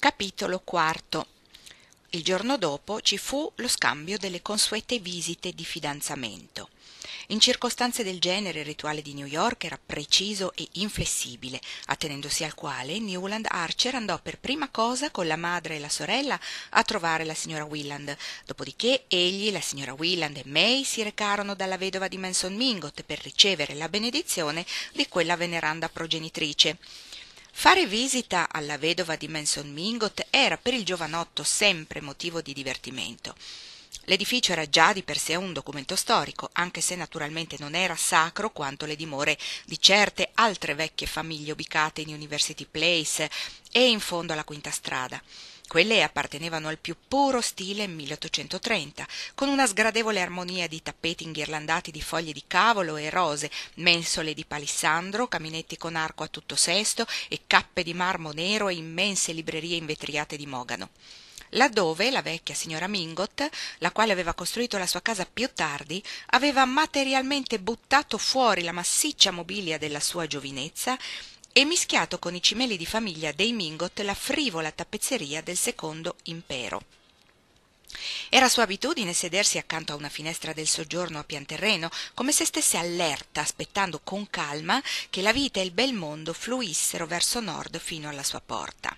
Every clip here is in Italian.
Capitolo quarto. Il giorno dopo ci fu lo scambio delle consuete visite di fidanzamento. In circostanze del genere il rituale di New York era preciso e inflessibile, attenendosi al quale Newland Archer andò per prima cosa con la madre e la sorella a trovare la signora Wieland. Dopodiché egli, la signora Wieland e May si recarono dalla vedova di Manson Mingot per ricevere la benedizione di quella veneranda progenitrice. Fare visita alla vedova di Manson Mingot era per il giovanotto sempre motivo di divertimento. L'edificio era già di per sé un documento storico, anche se naturalmente non era sacro quanto le dimore di certe altre vecchie famiglie ubicate in University Place e in fondo alla Quinta Strada. Quelle appartenevano al più puro stile 1830, con una sgradevole armonia di tappeti inghirlandati di foglie di cavolo e rose, mensole di palissandro, caminetti con arco a tutto sesto e cappe di marmo nero e immense librerie invetriate di mogano. Laddove la vecchia signora Mingot, la quale aveva costruito la sua casa più tardi, aveva materialmente buttato fuori la massiccia mobilia della sua giovinezza e mischiato con i cimeli di famiglia dei Mingot la frivola tappezzeria del secondo impero. Era sua abitudine sedersi accanto a una finestra del soggiorno a pian terreno, come se stesse allerta, aspettando con calma che la vita e il bel mondo fluissero verso nord fino alla sua porta.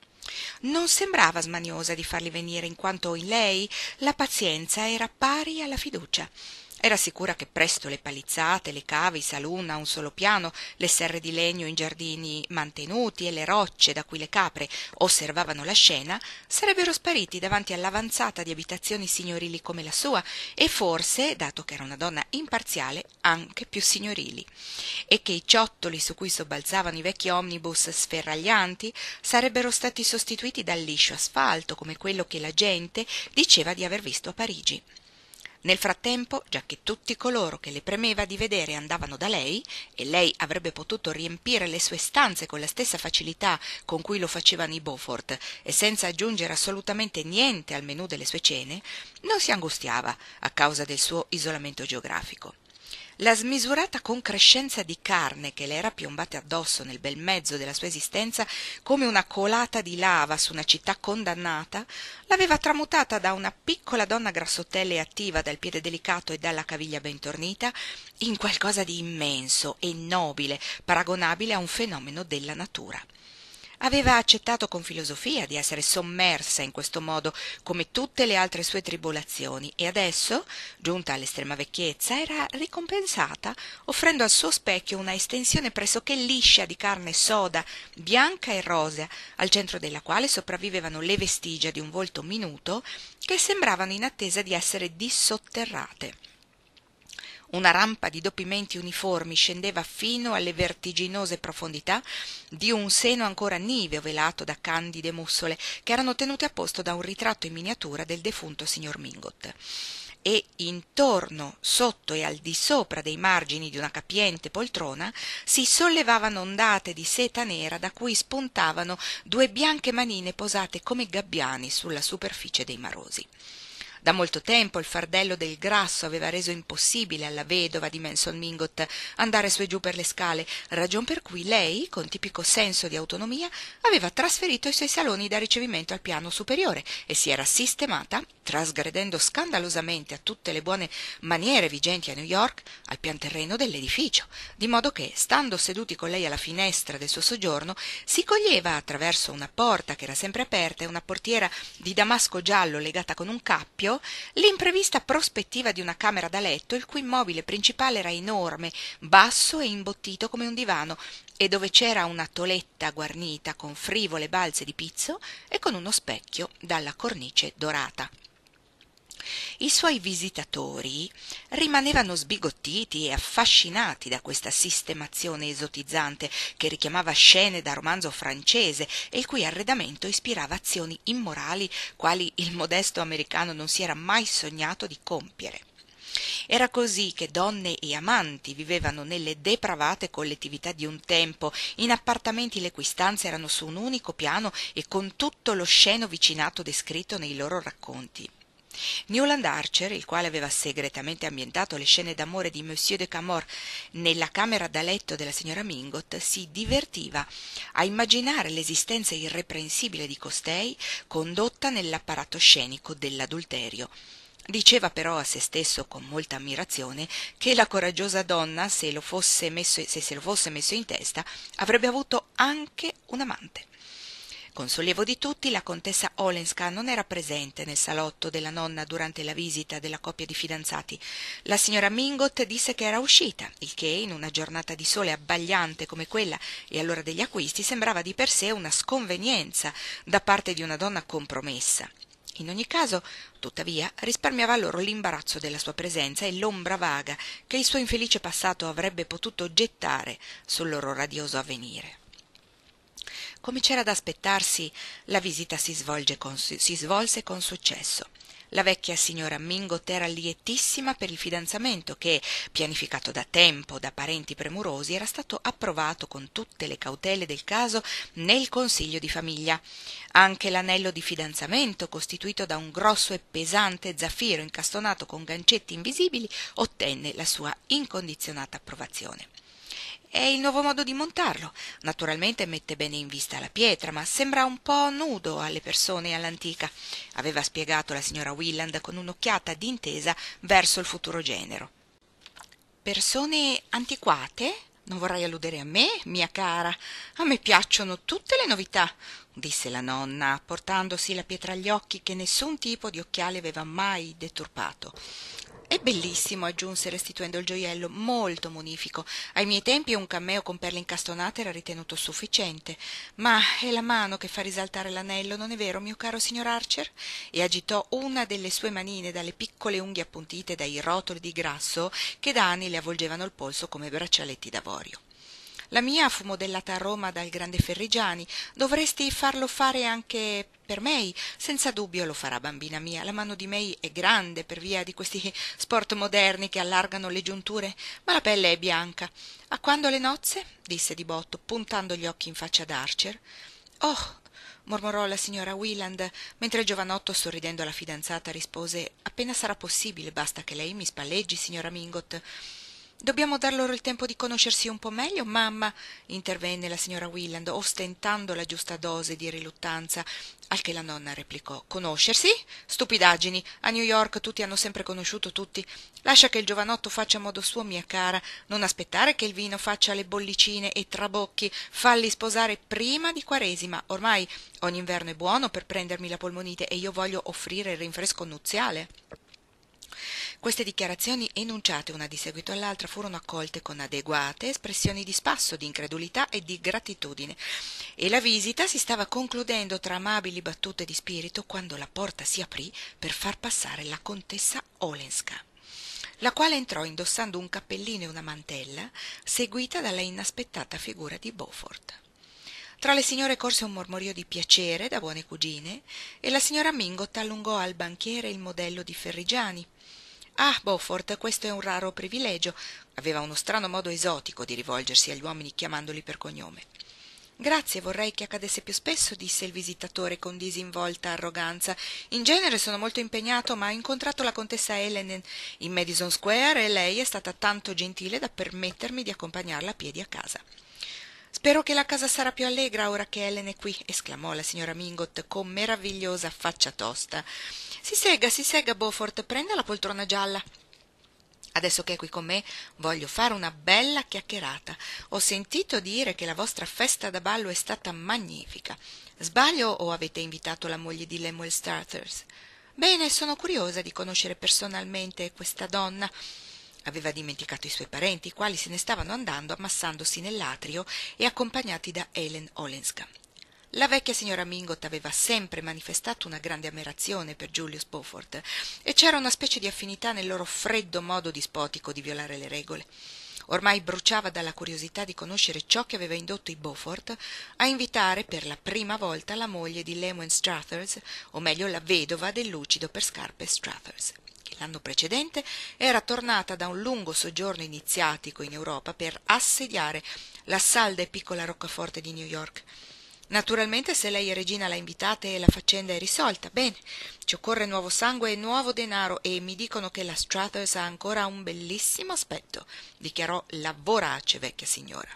Non sembrava smaniosa di farli venire, in quanto in lei la pazienza era pari alla fiducia. Era sicura che presto le palizzate, le cave, i saloon a un solo piano, le serre di legno in giardini mantenuti e le rocce da cui le capre osservavano la scena sarebbero spariti davanti all'avanzata di abitazioni signorili come la sua e forse, dato che era una donna imparziale, anche più signorili, e che i ciottoli su cui sobbalzavano i vecchi omnibus sferraglianti sarebbero stati sostituiti dal liscio asfalto come quello che la gente diceva di aver visto a Parigi. Nel frattempo, giacché tutti coloro che le premeva di vedere andavano da lei, e lei avrebbe potuto riempire le sue stanze con la stessa facilità con cui lo facevano i Beaufort, e senza aggiungere assolutamente niente al menù delle sue cene, non si angustiava a causa del suo isolamento geografico. La smisurata concrescenza di carne che le era piombata addosso nel bel mezzo della sua esistenza come una colata di lava su una città condannata l'aveva tramutata da una piccola donna grassottella e attiva dal piede delicato e dalla caviglia ben tornita in qualcosa di immenso e nobile, paragonabile a un fenomeno della natura. Aveva accettato con filosofia di essere sommersa in questo modo come tutte le altre sue tribolazioni e adesso, giunta all'estrema vecchiezza, era ricompensata offrendo al suo specchio una estensione pressoché liscia di carne soda, bianca e rosea, al centro della quale sopravvivevano le vestigia di un volto minuto che sembravano in attesa di essere dissotterrate. Una rampa di doppi menti uniformi scendeva fino alle vertiginose profondità di un seno ancora niveo velato da candide mussole che erano tenute a posto da un ritratto in miniatura del defunto signor Mingot. E intorno, sotto e al di sopra dei margini di una capiente poltrona si sollevavano ondate di seta nera da cui spuntavano due bianche manine posate come gabbiani sulla superficie dei marosi. Da molto tempo il fardello del grasso aveva reso impossibile alla vedova di Manson Mingot andare su e giù per le scale, ragion per cui lei, con tipico senso di autonomia, aveva trasferito i suoi saloni da ricevimento al piano superiore e si era sistemata, trasgredendo scandalosamente a tutte le buone maniere vigenti a New York, al pian terreno dell'edificio, di modo che, stando seduti con lei alla finestra del suo soggiorno, si coglieva attraverso una porta che era sempre aperta e una portiera di damasco giallo legata con un cappio l'imprevista prospettiva di una camera da letto il cui mobile principale era enorme, basso e imbottito come un divano e dove c'era una toletta guarnita con frivole balze di pizzo e con uno specchio dalla cornice dorata. I suoi visitatori rimanevano sbigottiti e affascinati da questa sistemazione esotizzante che richiamava scene da romanzo francese e il cui arredamento ispirava azioni immorali quali il modesto americano non si era mai sognato di compiere. Era così che donne e amanti vivevano nelle depravate collettività di un tempo, in appartamenti le cui stanze erano su un unico piano e con tutto lo sceno vicinato descritto nei loro racconti. Newland Archer, il quale aveva segretamente ambientato le scene d'amore di Monsieur de Camors nella camera da letto della signora Mingot, si divertiva a immaginare l'esistenza irreprensibile di costei condotta nell'apparato scenico dell'adulterio. Diceva però a se stesso con molta ammirazione che la coraggiosa donna, se se lo fosse messo in testa, avrebbe avuto anche un amante. Con sollievo di tutti, la contessa Olenska non era presente nel salotto della nonna durante la visita della coppia di fidanzati. La signora Mingot disse che era uscita, il che, in una giornata di sole abbagliante come quella e all'ora degli acquisti, sembrava di per sé una sconvenienza da parte di una donna compromessa. In ogni caso, tuttavia, risparmiava loro l'imbarazzo della sua presenza e l'ombra vaga che il suo infelice passato avrebbe potuto gettare sul loro radioso avvenire. Come c'era da aspettarsi, la visita si svolse con successo. La vecchia signora Mingot era lietissima per il fidanzamento che, pianificato da tempo da parenti premurosi, era stato approvato con tutte le cautele del caso nel consiglio di famiglia. Anche l'anello di fidanzamento, costituito da un grosso e pesante zaffiro incastonato con gancetti invisibili, ottenne la sua incondizionata approvazione. È il nuovo modo di montarlo. Naturalmente mette bene in vista la pietra, ma sembra un po' nudo alle persone e all'antica, aveva spiegato la signora Willand con un'occhiata d'intesa verso il futuro genero. Persone antiquate? Non vorrai alludere a me, mia cara. A me piacciono tutte le novità, disse la nonna, portandosi la pietra agli occhi che nessun tipo di occhiale aveva mai deturpato. È bellissimo, aggiunse restituendo il gioiello, molto munifico. Ai miei tempi un cameo con perle incastonate era ritenuto sufficiente. Ma è la mano che fa risaltare l'anello, non è vero, mio caro signor Archer? E agitò una delle sue manine dalle piccole unghie appuntite dai rotoli di grasso che da anni le avvolgevano il polso come braccialetti d'avorio. La mia fu modellata a Roma dal grande Ferrigiani. Dovresti farlo fare anche per May. Senza dubbio lo farà, bambina mia. La mano di May è grande per via di questi sport moderni che allargano le giunture, ma la pelle è bianca. A quando le nozze? Disse di botto, puntando gli occhi in faccia ad Archer. Oh, mormorò la signora Wieland, mentre il giovanotto, sorridendo alla fidanzata, rispose: appena sarà possibile, basta che lei mi spalleggi, signora Mingot. Dobbiamo dar loro il tempo di conoscersi un po' meglio, mamma, intervenne la signora Wieland, ostentando la giusta dose di riluttanza, al che la nonna replicò: conoscersi? Stupidaggini, a New York tutti hanno sempre conosciuto tutti. Lascia che il giovanotto faccia a modo suo, mia cara, non aspettare che il vino faccia le bollicine e trabocchi, falli sposare prima di Quaresima. Ormai ogni inverno è buono per prendermi la polmonite e io voglio offrire il rinfresco nuziale. Queste dichiarazioni, enunciate una di seguito all'altra, furono accolte con adeguate espressioni di spasso, di incredulità e di gratitudine, e la visita si stava concludendo tra amabili battute di spirito quando la porta si aprì per far passare la contessa Olenska, la quale entrò indossando un cappellino e una mantella, seguita dalla inaspettata figura di Beaufort. Tra le signore corse un mormorio di piacere da buone cugine, e la signora Mingot allungò al banchiere il modello di Ferrigiani. Ah, Beaufort, questo è un raro privilegio. Aveva uno strano modo esotico di rivolgersi agli uomini chiamandoli per cognome. Grazie, vorrei che accadesse più spesso, disse il visitatore con disinvolta arroganza. In genere sono molto impegnato, ma ho incontrato la contessa Helen in Madison Square e lei è stata tanto gentile da permettermi di accompagnarla a piedi a casa. Spero che la casa sarà più allegra ora che Helen è qui, esclamò la signora Mingot con meravigliosa faccia tosta. Si sega, Beaufort, prenda la poltrona gialla. Adesso che è qui con me, voglio fare una bella chiacchierata. Ho sentito dire che la vostra festa da ballo è stata magnifica. Sbaglio o avete invitato la moglie di Lemuel Struthers? Bene, sono curiosa di conoscere personalmente questa donna. Aveva dimenticato i suoi parenti, i quali se ne stavano andando ammassandosi nell'atrio e accompagnati da Helen Olenska. La vecchia signora Mingot aveva sempre manifestato una grande ammirazione per Julius Beaufort e c'era una specie di affinità nel loro freddo modo dispotico di violare le regole. Ormai bruciava dalla curiosità di conoscere ciò che aveva indotto i Beaufort a invitare per la prima volta la moglie di Lemuel Struthers, o meglio la vedova del lucido per scarpe Struthers. L'anno precedente era tornata da un lungo soggiorno iniziatico in Europa per assediare la salda e piccola roccaforte di New York. Naturalmente se lei è regina l'ha invitata e la faccenda è risolta. Bene, ci occorre nuovo sangue e nuovo denaro e mi dicono che la Struthers ha ancora un bellissimo aspetto, dichiarò la vorace vecchia signora.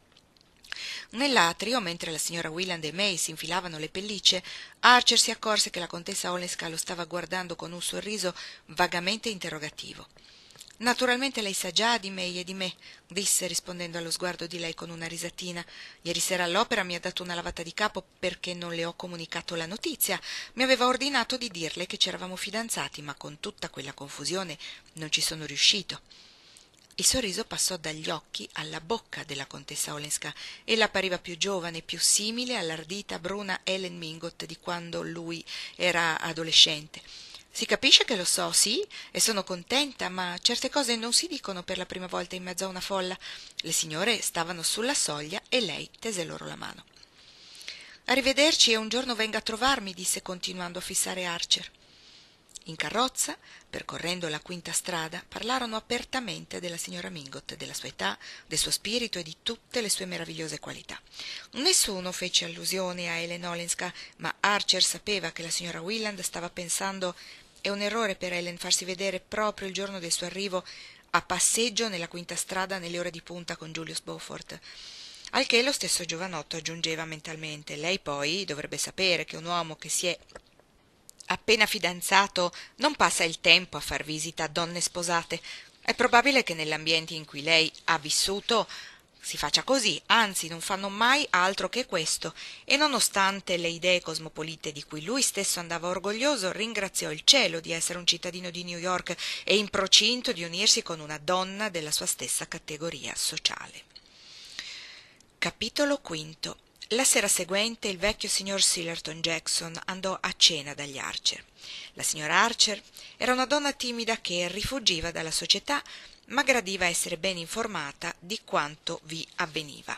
Nell'atrio, mentre la signora Wieland e May si infilavano le pellicce, Archer si accorse che la contessa Olenska lo stava guardando con un sorriso vagamente interrogativo. Naturalmente lei sa già di May e di me, disse rispondendo allo sguardo di lei con una risatina. Ieri sera all'opera mi ha dato una lavata di capo perché non le ho comunicato la notizia. Mi aveva ordinato di dirle che c'eravamo fidanzati, ma con tutta quella confusione non ci sono riuscito. Il sorriso passò dagli occhi alla bocca della contessa Olenska. Ella appariva più giovane, più simile all'ardita bruna Ellen Mingot di quando lui era adolescente. Si capisce che lo so, sì, e sono contenta, ma certe cose non si dicono per la prima volta in mezzo a una folla. Le signore stavano sulla soglia e lei tese loro la mano. Arrivederci e un giorno venga a trovarmi, disse continuando a fissare Archer. In carrozza, percorrendo la quinta strada, parlarono apertamente della signora Mingot, della sua età, del suo spirito e di tutte le sue meravigliose qualità. Nessuno fece allusione a Ellen Olenska, ma Archer sapeva che la signora Wieland stava pensando: è un errore per Ellen farsi vedere proprio il giorno del suo arrivo a passeggio nella quinta strada nelle ore di punta con Julius Beaufort. Al che lo stesso giovanotto aggiungeva mentalmente: lei poi dovrebbe sapere che un uomo che si è appena fidanzato non passa il tempo a far visita a donne sposate. È probabile che nell'ambiente in cui lei ha vissuto si faccia così, anzi non fanno mai altro che questo, e nonostante le idee cosmopolite di cui lui stesso andava orgoglioso, ringraziò il cielo di essere un cittadino di New York e in procinto di unirsi con una donna della sua stessa categoria sociale. Capitolo V. La sera seguente il vecchio signor Sillerton Jackson andò a cena dagli Archer. La signora Archer era una donna timida che rifuggiva dalla società, ma gradiva essere ben informata di quanto vi avveniva.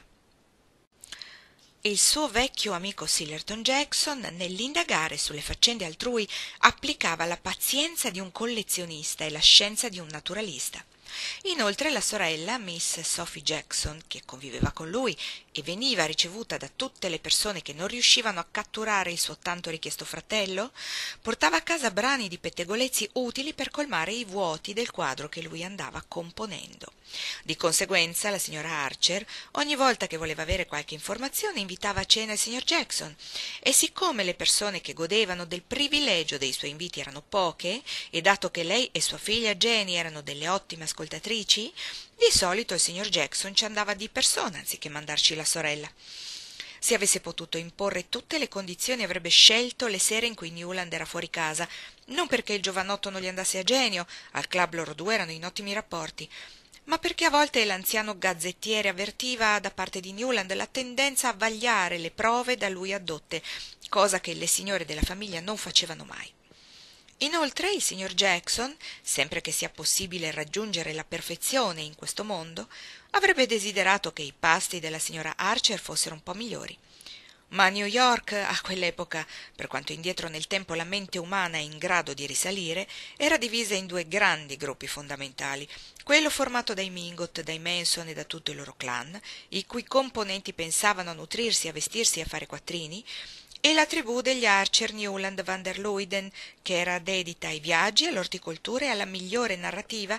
Il suo vecchio amico Sillerton Jackson, nell'indagare sulle faccende altrui, applicava la pazienza di un collezionista e la scienza di un naturalista. Inoltre la sorella, Miss Sophie Jackson, che conviveva con lui e veniva ricevuta da tutte le persone che non riuscivano a catturare il suo tanto richiesto fratello, portava a casa brani di pettegolezzi utili per colmare i vuoti del quadro che lui andava componendo. Di conseguenza la signora Archer, ogni volta che voleva avere qualche informazione, invitava a cena il signor Jackson, e siccome le persone che godevano del privilegio dei suoi inviti erano poche, e dato che lei e sua figlia Jenny erano delle ottime ascoltatrici, di solito il signor Jackson ci andava di persona anziché mandarci la sorella. Se avesse potuto imporre tutte le condizioni avrebbe scelto le sere in cui Newland era fuori casa, non perché il giovanotto non gli andasse a genio, al club loro due erano in ottimi rapporti, ma perché a volte l'anziano gazzettiere avvertiva da parte di Newland la tendenza a vagliare le prove da lui addotte, cosa che le signore della famiglia non facevano mai. Inoltre il signor Jackson, sempre che sia possibile raggiungere la perfezione in questo mondo, avrebbe desiderato che i pasti della signora Archer fossero un po' migliori. Ma a New York, a quell'epoca, per quanto indietro nel tempo la mente umana è in grado di risalire, era divisa in due grandi gruppi fondamentali: quello formato dai Mingot, dai Manson e da tutto il loro clan, i cui componenti pensavano a nutrirsi, a vestirsi e a fare quattrini, e la tribù degli Archer Newland van der Luyden, che era dedita ai viaggi, all'orticoltura e alla migliore narrativa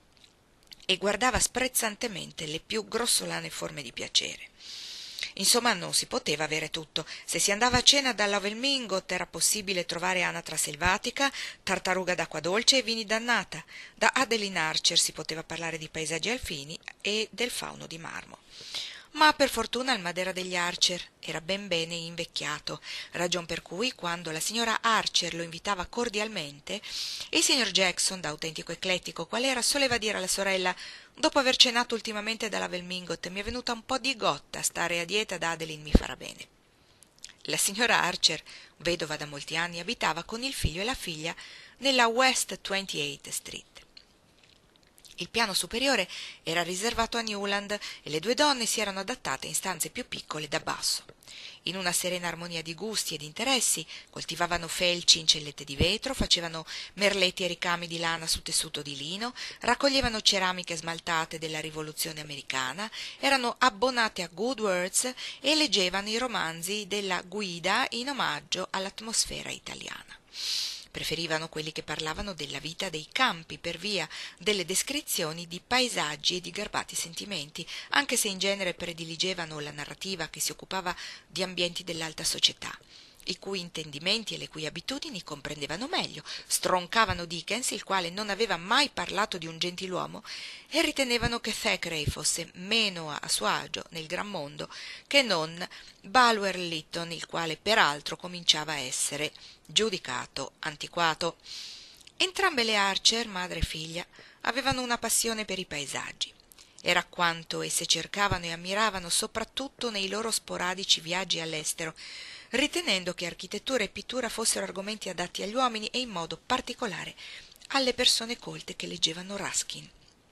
e guardava sprezzantemente le più grossolane forme di piacere. Insomma, non si poteva avere tutto. Se si andava a cena da Lovell Mingot era possibile trovare anatra selvatica, tartaruga d'acqua dolce e vini d'annata. Da Adeline Archer si poteva parlare di paesaggi alpini e del fauno di marmo. Ma per fortuna il Madera degli Archer era ben bene invecchiato, ragion per cui quando la signora Archer lo invitava cordialmente, il signor Jackson, da autentico eclettico qual era, soleva dire alla sorella: «Dopo aver cenato ultimamente dalla Velmingot mi è venuta un po' di gotta, stare a dieta da Adeline mi farà bene». La signora Archer, vedova da molti anni, abitava con il figlio e la figlia nella West 28th Street. Il piano superiore era riservato a Newland e le due donne si erano adattate in stanze più piccole da basso. In una serena armonia di gusti e di interessi, coltivavano felci in cellette di vetro, facevano merletti e ricami di lana su tessuto di lino, raccoglievano ceramiche smaltate della rivoluzione americana, erano abbonate a Good Words e leggevano i romanzi della Guida in omaggio all'atmosfera italiana. Preferivano quelli che parlavano della vita dei campi per via delle descrizioni di paesaggi e di garbati sentimenti, anche se in genere prediligevano la narrativa che si occupava di ambienti dell'alta società, i cui intendimenti e le cui abitudini comprendevano meglio, stroncavano Dickens, il quale non aveva mai parlato di un gentiluomo, e ritenevano che Thackeray fosse meno a suo agio nel gran mondo che non Bulwer Lytton, il quale peraltro cominciava a essere giudicato antiquato. Entrambe le Archer, madre e figlia, avevano una passione per i paesaggi. Era quanto esse cercavano e ammiravano soprattutto nei loro sporadici viaggi all'estero, ritenendo che architettura e pittura fossero argomenti adatti agli uomini e in modo particolare alle persone colte che leggevano Ruskin.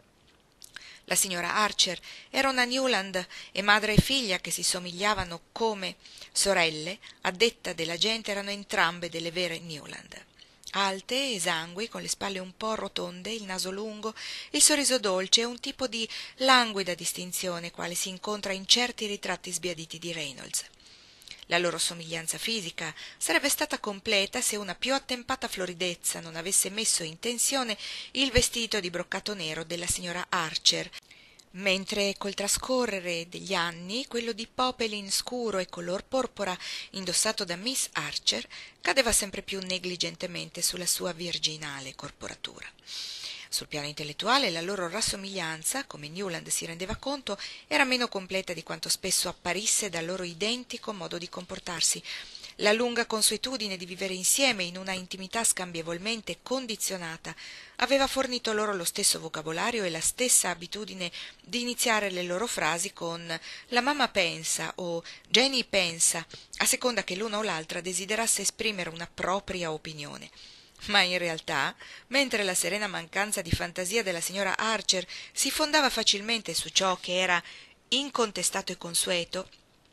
La signora Archer era una Newland e madre e figlia che si somigliavano come sorelle, a detta della gente erano entrambe delle vere Newland. Alte, esangui, con le spalle un po' rotonde, il naso lungo, il sorriso dolce e un tipo di languida distinzione quale si incontra in certi ritratti sbiaditi di Reynolds. La loro somiglianza fisica sarebbe stata completa se una più attempata floridezza non avesse messo in tensione il vestito di broccato nero della signora Archer, mentre col trascorrere degli anni quello di popelin scuro e color porpora indossato da Miss Archer cadeva sempre più negligentemente sulla sua virginale corporatura. Sul piano intellettuale la loro rassomiglianza, come Newland si rendeva conto, era meno completa di quanto spesso apparisse dal loro identico modo di comportarsi. La lunga consuetudine di vivere insieme in una intimità scambievolmente condizionata aveva fornito loro lo stesso vocabolario e la stessa abitudine di iniziare le loro frasi con «la mamma pensa» o «Jenny pensa», a seconda che l'una o l'altra desiderasse esprimere una propria opinione. Ma in realtà, mentre la serena mancanza di fantasia della signora Archer si fondava facilmente su ciò che era incontestato e consueto,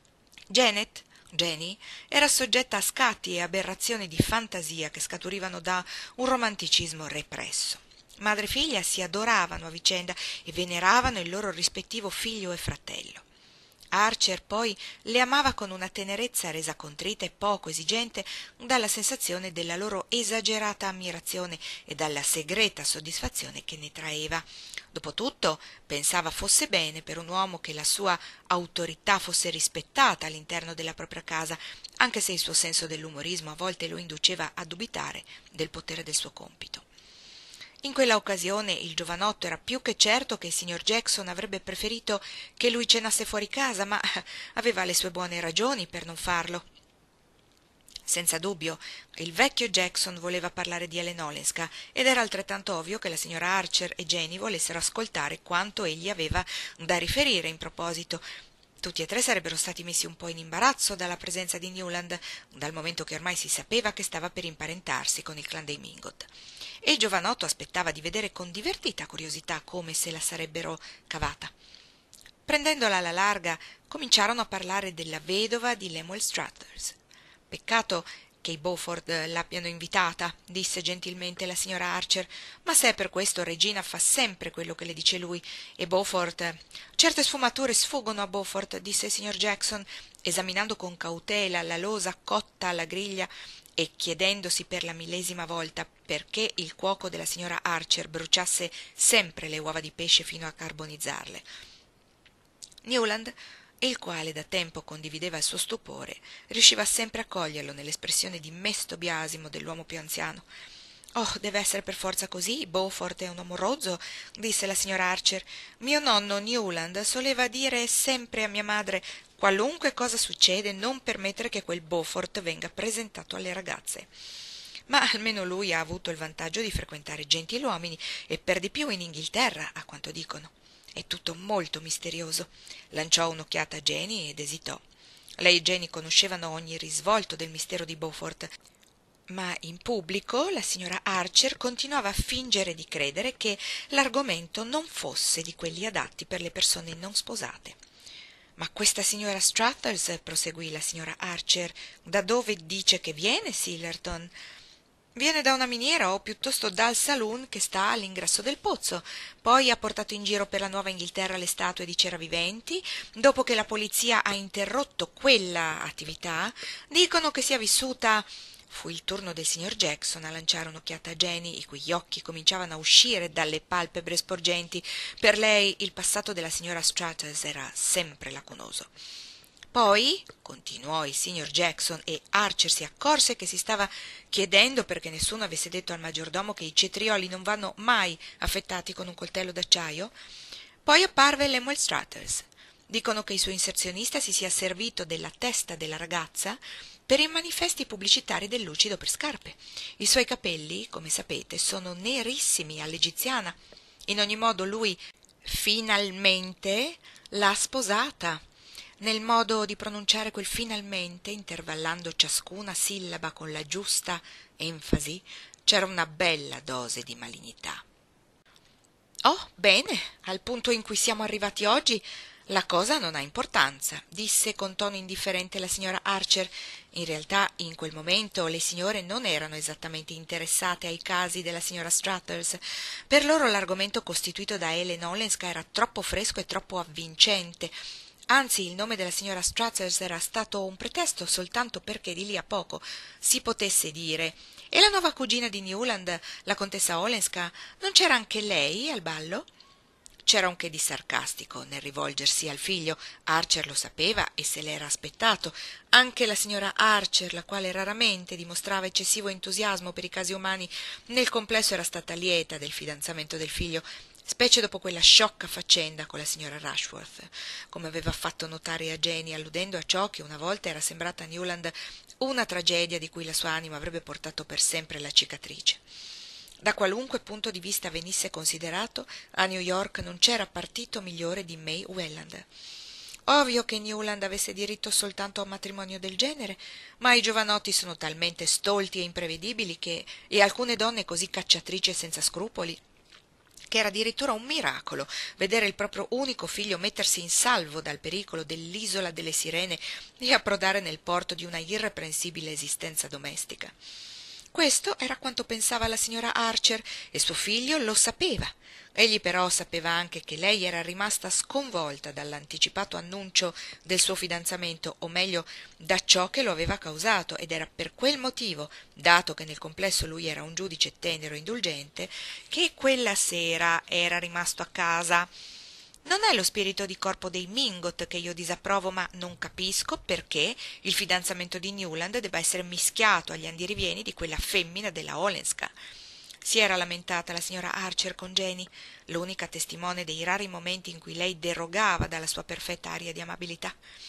Jenny, era soggetta a scatti e aberrazioni di fantasia che scaturivano da un romanticismo represso. Madre e figlia si adoravano a vicenda e veneravano il loro rispettivo figlio e fratello. Archer poi le amava con una tenerezza resa contrita e poco esigente dalla sensazione della loro esagerata ammirazione e dalla segreta soddisfazione che ne traeva. Dopotutto pensava fosse bene per un uomo che la sua autorità fosse rispettata all'interno della propria casa, anche se il suo senso dell'umorismo a volte lo induceva a dubitare del potere del suo compito. In quella occasione il giovanotto era più che certo che il signor Jackson avrebbe preferito che lui cenasse fuori casa, ma aveva le sue buone ragioni per non farlo. Senza dubbio, il vecchio Jackson voleva parlare di Ellen Olenska ed era altrettanto ovvio che la signora Archer e Jenny volessero ascoltare quanto egli aveva da riferire in proposito. Tutti e tre sarebbero stati messi un po' in imbarazzo dalla presenza di Newland, dal momento che ormai si sapeva che stava per imparentarsi con il clan dei Mingot. E il giovanotto aspettava di vedere con divertita curiosità come se la sarebbero cavata. Prendendola alla larga, cominciarono a parlare della vedova di Lemuel Struthers. Peccato che i Beaufort l'abbiano invitata, disse gentilmente la signora Archer, ma se è per questo Regina fa sempre quello che le dice lui, e Beaufort... Certe sfumature sfuggono a Beaufort, disse il signor Jackson, esaminando con cautela la losa cotta alla griglia e chiedendosi per la millesima volta perché il cuoco della signora Archer bruciasse sempre le uova di pesce fino a carbonizzarle. Newland, il quale da tempo condivideva il suo stupore, riusciva sempre a coglierlo nell'espressione di mesto biasimo dell'uomo più anziano. «Oh, deve essere per forza così, Beaufort è un uomo rozzo», disse la signora Archer. «Mio nonno Newland soleva dire sempre a mia madre: qualunque cosa succede, non permettere che quel Beaufort venga presentato alle ragazze». Ma almeno lui ha avuto il vantaggio di frequentare gentiluomini e per di più in Inghilterra, a quanto dicono. È tutto molto misterioso. Lanciò un'occhiata a Jenny ed esitò. Lei e Jenny conoscevano ogni risvolto del mistero di Beaufort, Ma in pubblico la signora Archer continuava a fingere di credere che l'argomento non fosse di quelli adatti per le persone non sposate. «Ma questa signora Struthers», proseguì la signora Archer, «da dove dice che viene, Silverton?» «Viene da una miniera, o piuttosto dal saloon che sta all'ingresso del pozzo. Poi ha portato in giro per la Nuova Inghilterra le statue di cera viventi. Dopo che la polizia ha interrotto quella attività, dicono che sia vissuta...» Fu il turno del signor Jackson a lanciare un'occhiata a Jenny, i cui occhi cominciavano a uscire dalle palpebre sporgenti. Per lei il passato della signora Struthers era sempre lacunoso. «Poi», continuò il signor Jackson, e Archer si accorse che si stava chiedendo perché nessuno avesse detto al maggiordomo che i cetrioli non vanno mai affettati con un coltello d'acciaio, «poi apparve Lemuel Struthers. Dicono che il suo inserzionista si sia servito della testa della ragazza per i manifesti pubblicitari del lucido per scarpe. I suoi capelli, come sapete, sono nerissimi all'egiziana. In ogni modo lui finalmente l'ha sposata». Nel modo di pronunciare quel finalmente, intervallando ciascuna sillaba con la giusta enfasi, c'era una bella dose di malignità. «Oh, bene, al punto in cui siamo arrivati oggi, la cosa non ha importanza», disse con tono indifferente la signora Archer. In realtà, in quel momento, le signore non erano esattamente interessate ai casi della signora Struthers. Per loro l'argomento costituito da Ellen Olenska era troppo fresco e troppo avvincente. Anzi, il nome della signora Struthers era stato un pretesto soltanto perché di lì a poco si potesse dire: «E la nuova cugina di Newland, la contessa Olenska, non c'era anche lei al ballo?» C'era un che di sarcastico nel rivolgersi al figlio. Archer lo sapeva e se l'era aspettato. Anche la signora Archer, la quale raramente dimostrava eccessivo entusiasmo per i casi umani, nel complesso era stata lieta del fidanzamento del figlio, specie dopo quella sciocca faccenda con la signora Rushworth, come aveva fatto notare a Jenny, alludendo a ciò che una volta era sembrata a Newland una tragedia di cui la sua anima avrebbe portato per sempre la cicatrice. Da qualunque punto di vista venisse considerato, a New York non c'era partito migliore di May Welland. Ovvio che Newland avesse diritto soltanto a un matrimonio del genere, ma i giovanotti sono talmente stolti e imprevedibili e alcune donne così cacciatrici e senza scrupoli, che era addirittura un miracolo vedere il proprio unico figlio mettersi in salvo dal pericolo dell'isola delle sirene e approdare nel porto di una irreprensibile esistenza domestica. Questo era quanto pensava la signora Archer e suo figlio lo sapeva. Egli però sapeva anche che lei era rimasta sconvolta dall'anticipato annuncio del suo fidanzamento, o meglio da ciò che lo aveva causato, ed era per quel motivo, dato che nel complesso lui era un giudice tenero e indulgente, che quella sera era rimasto a casa. Non è lo spirito di corpo dei Mingot che io disapprovo, ma non capisco perché il fidanzamento di Newland debba essere mischiato agli andirivieni di quella femmina della Olenska. Si era lamentata la signora Archer con Jenny, l'unica testimone dei rari momenti in cui lei derogava dalla sua perfetta aria di amabilità.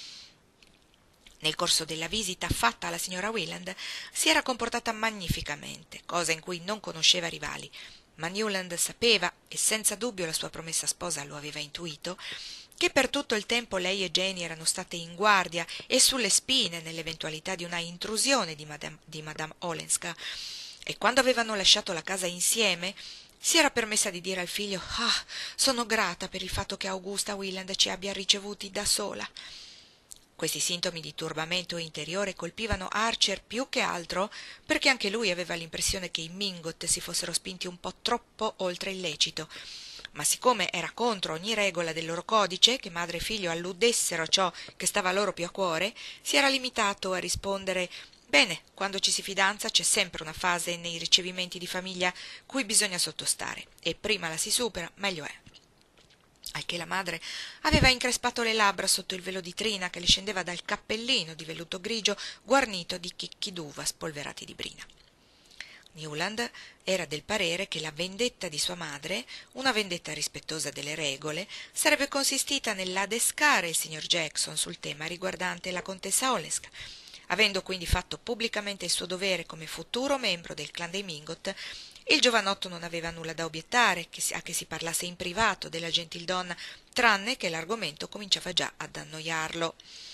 Nel corso della visita fatta alla signora Welland si era comportata magnificamente, cosa in cui non conosceva rivali, ma Newland sapeva, e senza dubbio la sua promessa sposa lo aveva intuito, che per tutto il tempo lei e Jenny erano state in guardia e sulle spine nell'eventualità di una intrusione di Madame Olenska, e quando avevano lasciato la casa insieme si era permessa di dire al figlio: «Ah, sono grata per il fatto che Augusta Welland ci abbia ricevuti da sola». Questi sintomi di turbamento interiore colpivano Archer più che altro perché anche lui aveva l'impressione che i Mingot si fossero spinti un po' troppo oltre il lecito. Ma siccome era contro ogni regola del loro codice che madre e figlio alludessero a ciò che stava loro più a cuore, si era limitato a rispondere: «Bene, quando ci si fidanza c'è sempre una fase nei ricevimenti di famiglia cui bisogna sottostare, e prima la si supera, meglio è». Al che la madre aveva increspato le labbra sotto il velo di trina che le scendeva dal cappellino di velluto grigio guarnito di chicchi d'uva spolverati di brina. Newland era del parere che la vendetta di sua madre, una vendetta rispettosa delle regole, sarebbe consistita nell'adescare il signor Jackson sul tema riguardante la contessa Olenska. Avendo quindi fatto pubblicamente il suo dovere come futuro membro del clan dei Mingot, il giovanotto non aveva nulla da obiettare a che si parlasse in privato della gentildonna, tranne che l'argomento cominciava già ad annoiarlo.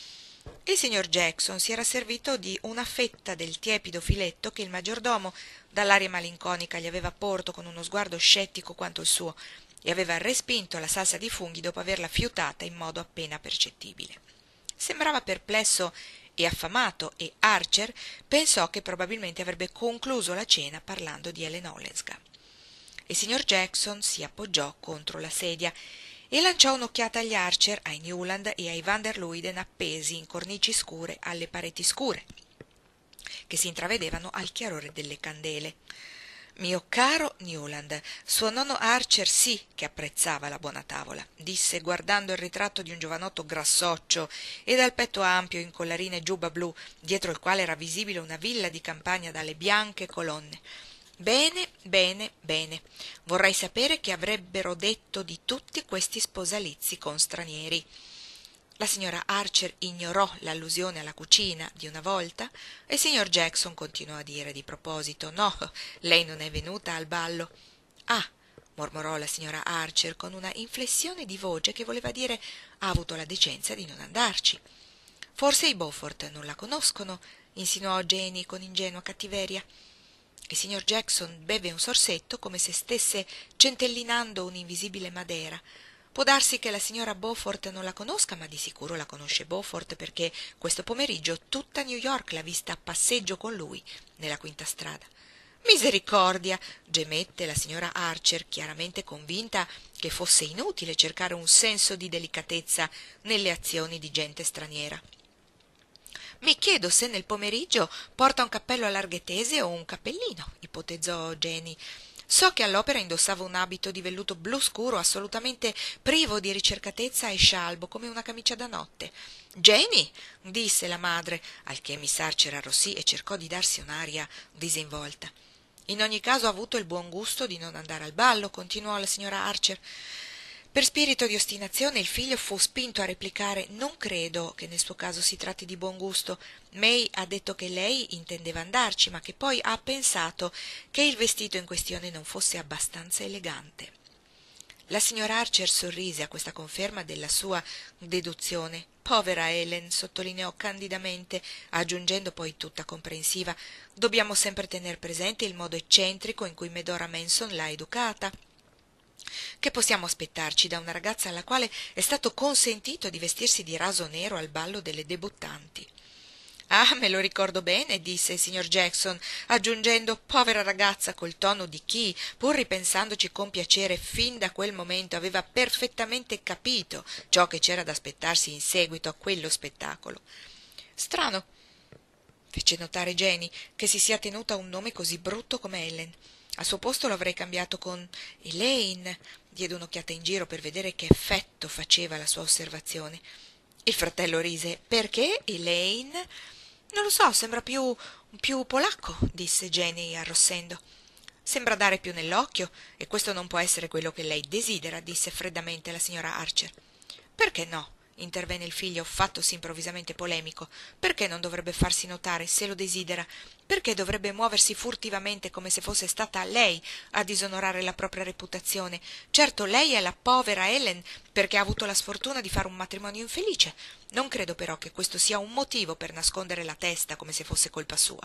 Il signor Jackson si era servito di una fetta del tiepido filetto che il maggiordomo, dall'aria malinconica, gli aveva porto con uno sguardo scettico quanto il suo, e aveva respinto la salsa di funghi dopo averla fiutata in modo appena percettibile. Sembrava perplesso e affamato, e Archer pensò che probabilmente avrebbe concluso la cena parlando di Ellen Olenska. Il signor Jackson si appoggiò contro la sedia e lanciò un'occhiata agli Archer, ai Newland e ai Van der Luyden appesi in cornici scure alle pareti scure, che si intravedevano al chiarore delle candele. «Mio caro Newland, suo nonno Archer sì che apprezzava la buona tavola», disse guardando il ritratto di un giovanotto grassoccio e dal petto ampio in collarina e giubba blu, dietro il quale era visibile una villa di campagna dalle bianche colonne. «Bene, bene, bene. Vorrei sapere che avrebbero detto di tutti questi sposalizi con stranieri». La signora Archer ignorò l'allusione alla cucina di una volta e il signor Jackson continuò a dire di proposito: «No, lei non è venuta al ballo». «Ah», mormorò la signora Archer con una inflessione di voce che voleva dire «ha avuto la decenza di non andarci». «Forse i Beaufort non la conoscono», insinuò Jenny con ingenua cattiveria. Il signor Jackson beve un sorsetto come se stesse centellinando un'invisibile madera. «Può darsi che la signora Beaufort non la conosca, ma di sicuro la conosce Beaufort, perché questo pomeriggio tutta New York l'ha vista a passeggio con lui nella Quinta Strada». «Misericordia!» gemette la signora Archer, chiaramente convinta che fosse inutile cercare un senso di delicatezza nelle azioni di gente straniera. «Mi chiedo se nel pomeriggio porta un cappello a larghe tese o un cappellino», ipotizzò Jenny. «So che all'opera indossava un abito di velluto blu scuro assolutamente privo di ricercatezza e scialbo, come una camicia da notte». «Jenny», disse la madre, al che Miss Archer arrossì e cercò di darsi un'aria disinvolta. «In ogni caso ha avuto il buon gusto di non andare al ballo», continuò la signora Archer. Per spirito di ostinazione il figlio fu spinto a replicare: «Non credo che nel suo caso si tratti di buon gusto. May ha detto che lei intendeva andarci, ma che poi ha pensato che il vestito in questione non fosse abbastanza elegante». La signora Archer sorrise a questa conferma della sua deduzione. «Povera Ellen», sottolineò candidamente, aggiungendo poi tutta comprensiva: «dobbiamo sempre tener presente il modo eccentrico in cui Medora Manson l'ha educata. Che possiamo aspettarci da una ragazza alla quale è stato consentito di vestirsi di raso nero al ballo delle debuttanti?» «Ah, me lo ricordo bene», disse il signor Jackson, aggiungendo «povera ragazza» col tono di chi, pur ripensandoci con piacere, fin da quel momento aveva perfettamente capito ciò che c'era da aspettarsi in seguito a quello spettacolo. «Strano», fece notare Jenny, «che si sia tenuta un nome così brutto come Ellen. Al suo posto lo avrei cambiato con Elaine». Diede un'occhiata in giro per vedere che effetto faceva la sua osservazione. Il fratello rise. «Perché Elaine?» «Non lo so, sembra più polacco», disse Jenny arrossendo. «Sembra dare più nell'occhio, e questo non può essere quello che lei desidera», disse freddamente la signora Archer. «Perché no?» intervenne il figlio, fattosi improvvisamente polemico. «Perché non dovrebbe farsi notare se lo desidera? Perché dovrebbe muoversi furtivamente come se fosse stata lei a disonorare la propria reputazione? Certo, lei è la povera Ellen perché ha avuto la sfortuna di fare un matrimonio infelice. Non credo però che questo sia un motivo per nascondere la testa come se fosse colpa sua».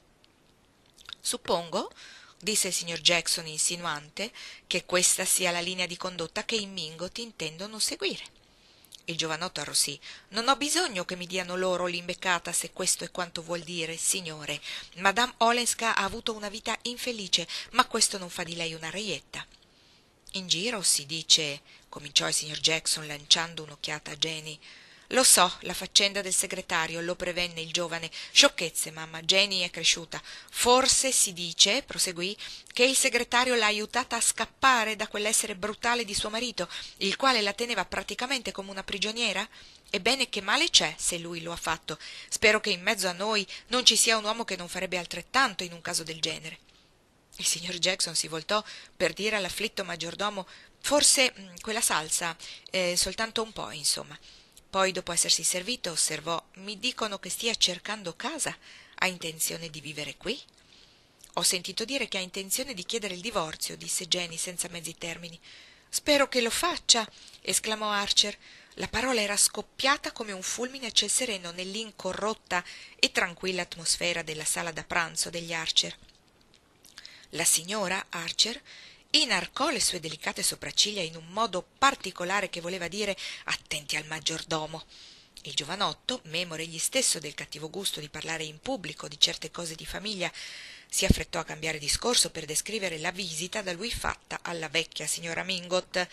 «Suppongo», disse il signor Jackson insinuante, «che questa sia la linea di condotta che i Mingot intendono seguire». Il giovanotto arrossì. «Non ho bisogno che mi diano loro l'imbeccata, se questo è quanto vuol dire, signore. Madame Olenska ha avuto una vita infelice, ma questo non fa di lei una reietta». «In giro si dice», cominciò il signor Jackson lanciando un'occhiata a Jenny. «Lo so, la faccenda del segretario», lo prevenne il giovane. «Sciocchezze, mamma, Jenny è cresciuta. Forse si dice», proseguì, «che il segretario l'ha aiutata a scappare da quell'essere brutale di suo marito, il quale la teneva praticamente come una prigioniera? Ebbene, che male c'è se lui lo ha fatto? Spero che in mezzo a noi non ci sia un uomo che non farebbe altrettanto in un caso del genere». Il signor Jackson si voltò per dire all'afflitto maggiordomo: «Forse quella salsa, soltanto un po', insomma». Poi, dopo essersi servito, osservò: «Mi dicono che stia cercando casa. Ha intenzione di vivere qui?» «Ho sentito dire che ha intenzione di chiedere il divorzio», disse Jenny senza mezzi termini. «Spero che lo faccia», esclamò Archer. La parola era scoppiata come un fulmine a ciel sereno nell'incorrotta e tranquilla atmosfera della sala da pranzo degli Archer. La signora Archer inarcò le sue delicate sopracciglia in un modo particolare che voleva dire «attenti al maggiordomo». Il giovanotto, memore egli stesso del cattivo gusto di parlare in pubblico di certe cose di famiglia, si affrettò a cambiare discorso per descrivere la visita da lui fatta alla vecchia signora Mingot.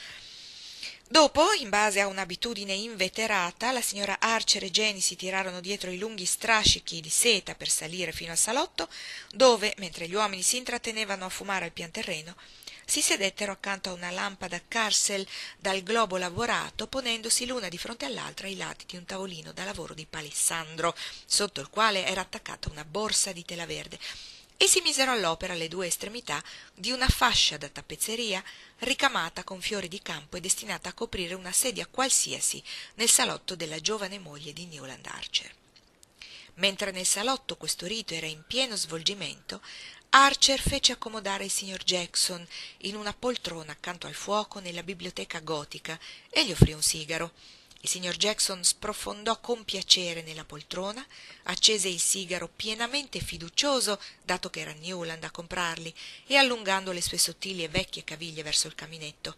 Dopo, in base a un'abitudine inveterata, la signora Archer e Jenny si tirarono dietro i lunghi strascichi di seta per salire fino al salotto, dove, mentre gli uomini si intrattenevano a fumare al pian terreno, si sedettero accanto a una lampada Carcel dal globo lavorato, ponendosi l'una di fronte all'altra ai lati di un tavolino da lavoro di palissandro, sotto il quale era attaccata una borsa di tela verde, e si misero all'opera alle due estremità di una fascia da tappezzeria ricamata con fiori di campo e destinata a coprire una sedia qualsiasi nel salotto della giovane moglie di Newland Archer. Mentre nel salotto questo rito era in pieno svolgimento, Archer fece accomodare il signor Jackson in una poltrona accanto al fuoco nella biblioteca gotica e gli offrì un sigaro. Il signor Jackson sprofondò con piacere nella poltrona, accese il sigaro pienamente fiducioso, dato che era Newland a comprarli, e allungando le sue sottili e vecchie caviglie verso il caminetto,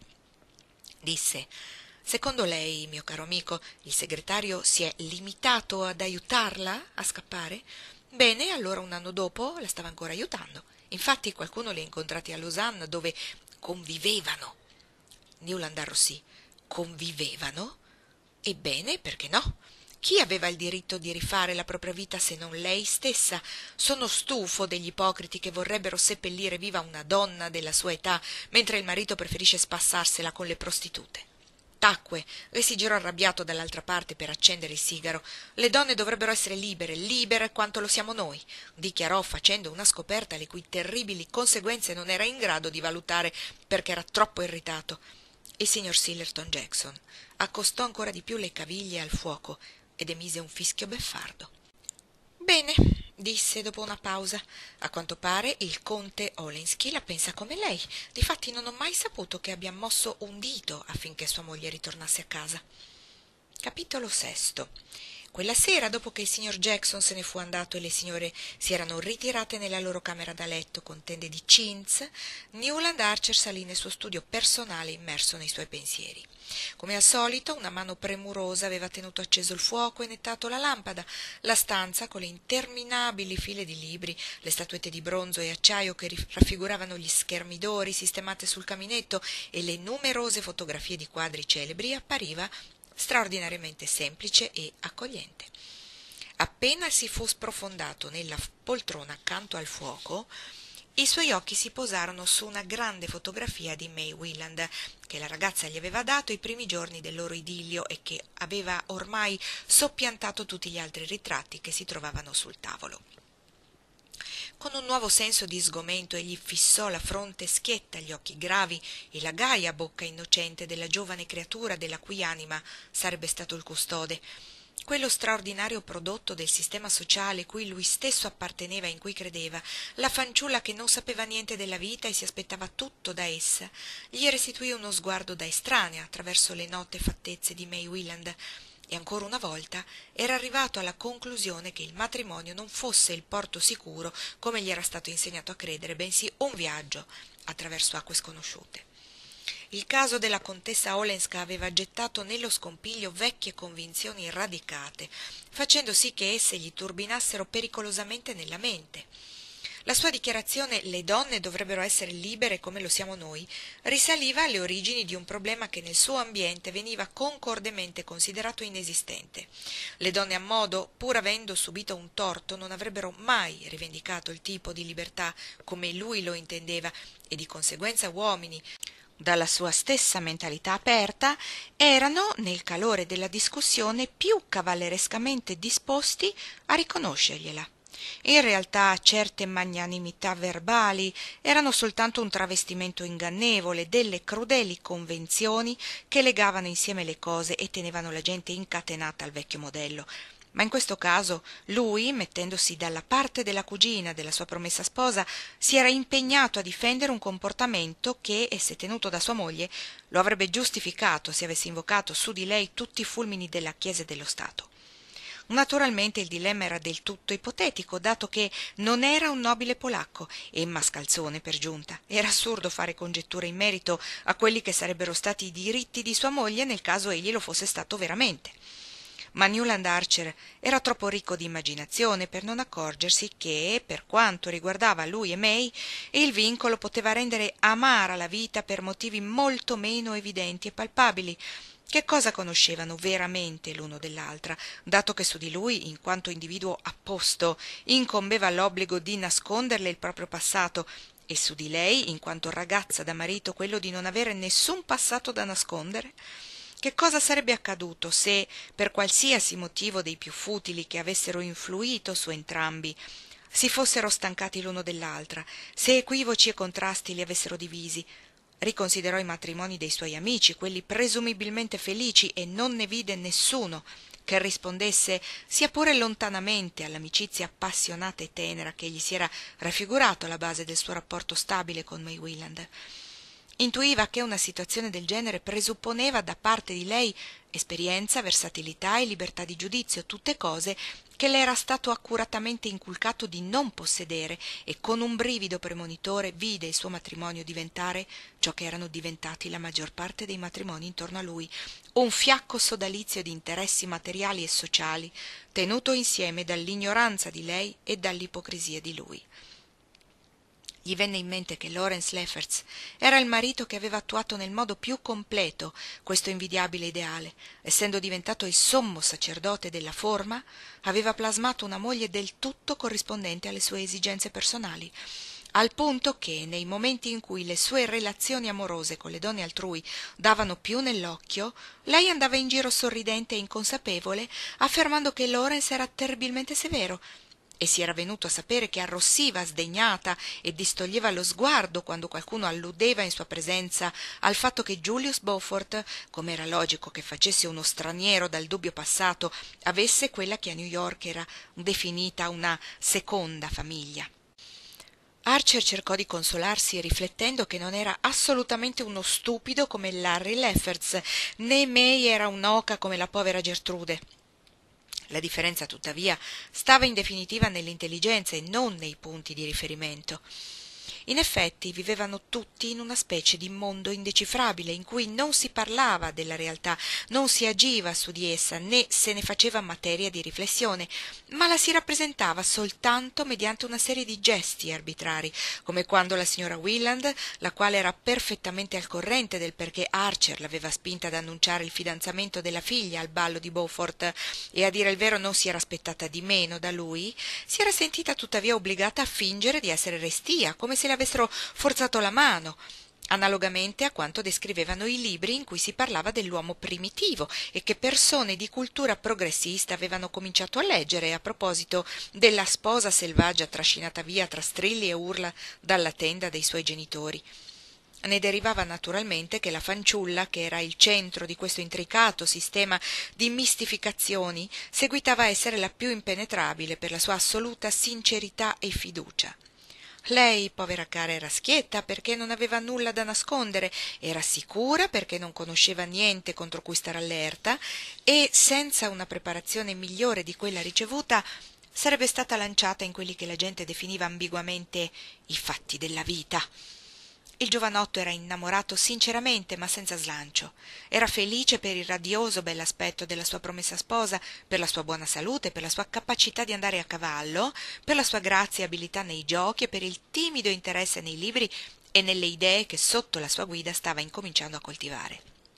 disse: «Secondo lei, mio caro amico, il segretario si è limitato ad aiutarla a scappare? Bene, allora un anno dopo la stava ancora aiutando. Infatti qualcuno li ha incontrati a Lausanne, dove convivevano». Newland arrossì. «Convivevano? Ebbene, perché no? Chi aveva il diritto di rifare la propria vita se non lei stessa? Sono stufo degli ipocriti che vorrebbero seppellire viva una donna della sua età, mentre il marito preferisce spassarsela con le prostitute». Tacque e si girò arrabbiato dall'altra parte per accendere il sigaro. «Le donne dovrebbero essere libere, libere quanto lo siamo noi», dichiarò facendo una scoperta le cui terribili conseguenze non era in grado di valutare perché era troppo irritato. Il signor Sillerton Jackson accostò ancora di più le caviglie al fuoco ed emise un fischio beffardo. «Bene», disse dopo una pausa, «a quanto pare il conte Olenski la pensa come lei. Difatti non ho mai saputo che abbia mosso un dito affinché sua moglie ritornasse a casa». Capitolo sesto. Quella sera, dopo che il signor Jackson se ne fu andato e le signore si erano ritirate nella loro camera da letto con tende di chintz, Newland Archer salì nel suo studio personale immerso nei suoi pensieri. Come al solito, una mano premurosa aveva tenuto acceso il fuoco e nettato la lampada. La stanza, con le interminabili file di libri, le statuette di bronzo e acciaio che raffiguravano gli schermidori sistemate sul caminetto e le numerose fotografie di quadri celebri, appariva straordinariamente semplice e accogliente. Appena si fu sprofondato nella poltrona accanto al fuoco, i suoi occhi si posarono su una grande fotografia di May Wieland che la ragazza gli aveva dato i primi giorni del loro idillio e che aveva ormai soppiantato tutti gli altri ritratti che si trovavano sul tavolo. Con un nuovo senso di sgomento egli fissò la fronte schietta, gli occhi gravi e la gaia bocca innocente della giovane creatura della cui anima sarebbe stato il custode. Quello straordinario prodotto del sistema sociale cui lui stesso apparteneva e in cui credeva, la fanciulla che non sapeva niente della vita e si aspettava tutto da essa, gli restituì uno sguardo da estranea attraverso le note fattezze di May Wieland, e ancora una volta era arrivato alla conclusione che il matrimonio non fosse il porto sicuro come gli era stato insegnato a credere, bensì un viaggio attraverso acque sconosciute. Il caso della contessa Olenska aveva gettato nello scompiglio vecchie convinzioni radicate, facendo sì che esse gli turbinassero pericolosamente nella mente. La sua dichiarazione «le donne dovrebbero essere libere come lo siamo noi» risaliva alle origini di un problema che nel suo ambiente veniva concordemente considerato inesistente. Le donne a modo, pur avendo subito un torto, non avrebbero mai rivendicato il tipo di libertà come lui lo intendeva e di conseguenza uomini, dalla sua stessa mentalità aperta, erano, nel calore della discussione, più cavallerescamente disposti a riconoscergliela. In realtà certe magnanimità verbali erano soltanto un travestimento ingannevole delle crudeli convenzioni che legavano insieme le cose e tenevano la gente incatenata al vecchio modello. Ma in questo caso lui, mettendosi dalla parte della cugina della sua promessa sposa, si era impegnato a difendere un comportamento che, se tenuto da sua moglie, lo avrebbe giustificato se avesse invocato su di lei tutti i fulmini della Chiesa e dello Stato. Naturalmente il dilemma era del tutto ipotetico, dato che non era un nobile polacco e mascalzone per giunta. Era assurdo fare congetture in merito a quelli che sarebbero stati i diritti di sua moglie nel caso egli lo fosse stato veramente. Ma Newland Archer era troppo ricco di immaginazione per non accorgersi che, per quanto riguardava lui e May, il vincolo poteva rendere amara la vita per motivi molto meno evidenti e palpabili. Che cosa conoscevano veramente l'uno dell'altra, dato che su di lui, in quanto individuo apposto, incombeva l'obbligo di nasconderle il proprio passato, e su di lei, in quanto ragazza da marito, quello di non avere nessun passato da nascondere? Che cosa sarebbe accaduto se, per qualsiasi motivo dei più futili che avessero influito su entrambi, si fossero stancati l'uno dell'altra, se equivoci e contrasti li avessero divisi? Riconsiderò i matrimoni dei suoi amici, quelli presumibilmente felici, e non ne vide nessuno che rispondesse sia pure lontanamente all'amicizia appassionata e tenera che gli si era raffigurato alla base del suo rapporto stabile con May Wieland. Intuiva che una situazione del genere presupponeva da parte di lei esperienza, versatilità e libertà di giudizio, tutte cose che le era stato accuratamente inculcato di non possedere, e con un brivido premonitore vide il suo matrimonio diventare ciò che erano diventati la maggior parte dei matrimoni intorno a lui, un fiacco sodalizio di interessi materiali e sociali, tenuto insieme dall'ignoranza di lei e dall'ipocrisia di lui. Gli venne in mente che Lawrence Lefferts era il marito che aveva attuato nel modo più completo questo invidiabile ideale. Essendo diventato il sommo sacerdote della forma, aveva plasmato una moglie del tutto corrispondente alle sue esigenze personali, al punto che, nei momenti in cui le sue relazioni amorose con le donne altrui davano più nell'occhio, lei andava in giro sorridente e inconsapevole, affermando che Lawrence era terribilmente severo, e si era venuto a sapere che arrossiva sdegnata e distoglieva lo sguardo quando qualcuno alludeva in sua presenza al fatto che Julius Beaufort, come era logico che facesse uno straniero dal dubbio passato, avesse quella che a New York era definita una seconda famiglia. Archer cercò di consolarsi riflettendo che non era assolutamente uno stupido come Larry Lefferts, né May era un'oca come la povera Gertrude. La differenza, tuttavia, stava in definitiva nell'intelligenza e non nei punti di riferimento. In effetti vivevano tutti in una specie di mondo indecifrabile in cui non si parlava della realtà, non si agiva su di essa, né se ne faceva materia di riflessione, ma la si rappresentava soltanto mediante una serie di gesti arbitrari, come quando la signora Wieland, la quale era perfettamente al corrente del perché Archer l'aveva spinta ad annunciare il fidanzamento della figlia al ballo di Beaufort e a dire il vero non si era aspettata di meno da lui, si era sentita tuttavia obbligata a fingere di essere restia, come se le avessero forzato la mano, analogamente a quanto descrivevano i libri in cui si parlava dell'uomo primitivo e che persone di cultura progressista avevano cominciato a leggere a proposito della sposa selvaggia trascinata via tra strilli e urla dalla tenda dei suoi genitori. Ne derivava naturalmente che la fanciulla, che era il centro di questo intricato sistema di mistificazioni, seguitava a essere la più impenetrabile per la sua assoluta sincerità e fiducia. Lei, povera cara, era schietta perché non aveva nulla da nascondere, era sicura perché non conosceva niente contro cui stare allerta e, senza una preparazione migliore di quella ricevuta, sarebbe stata lanciata in quelli che la gente definiva ambiguamente i fatti della vita. Il giovanotto era innamorato sinceramente ma senza slancio. Era felice per il radioso bell'aspetto della sua promessa sposa, per la sua buona salute, per la sua capacità di andare a cavallo, per la sua grazia e abilità nei giochi e per il timido interesse nei libri e nelle idee che sotto la sua guida stava incominciando a coltivare.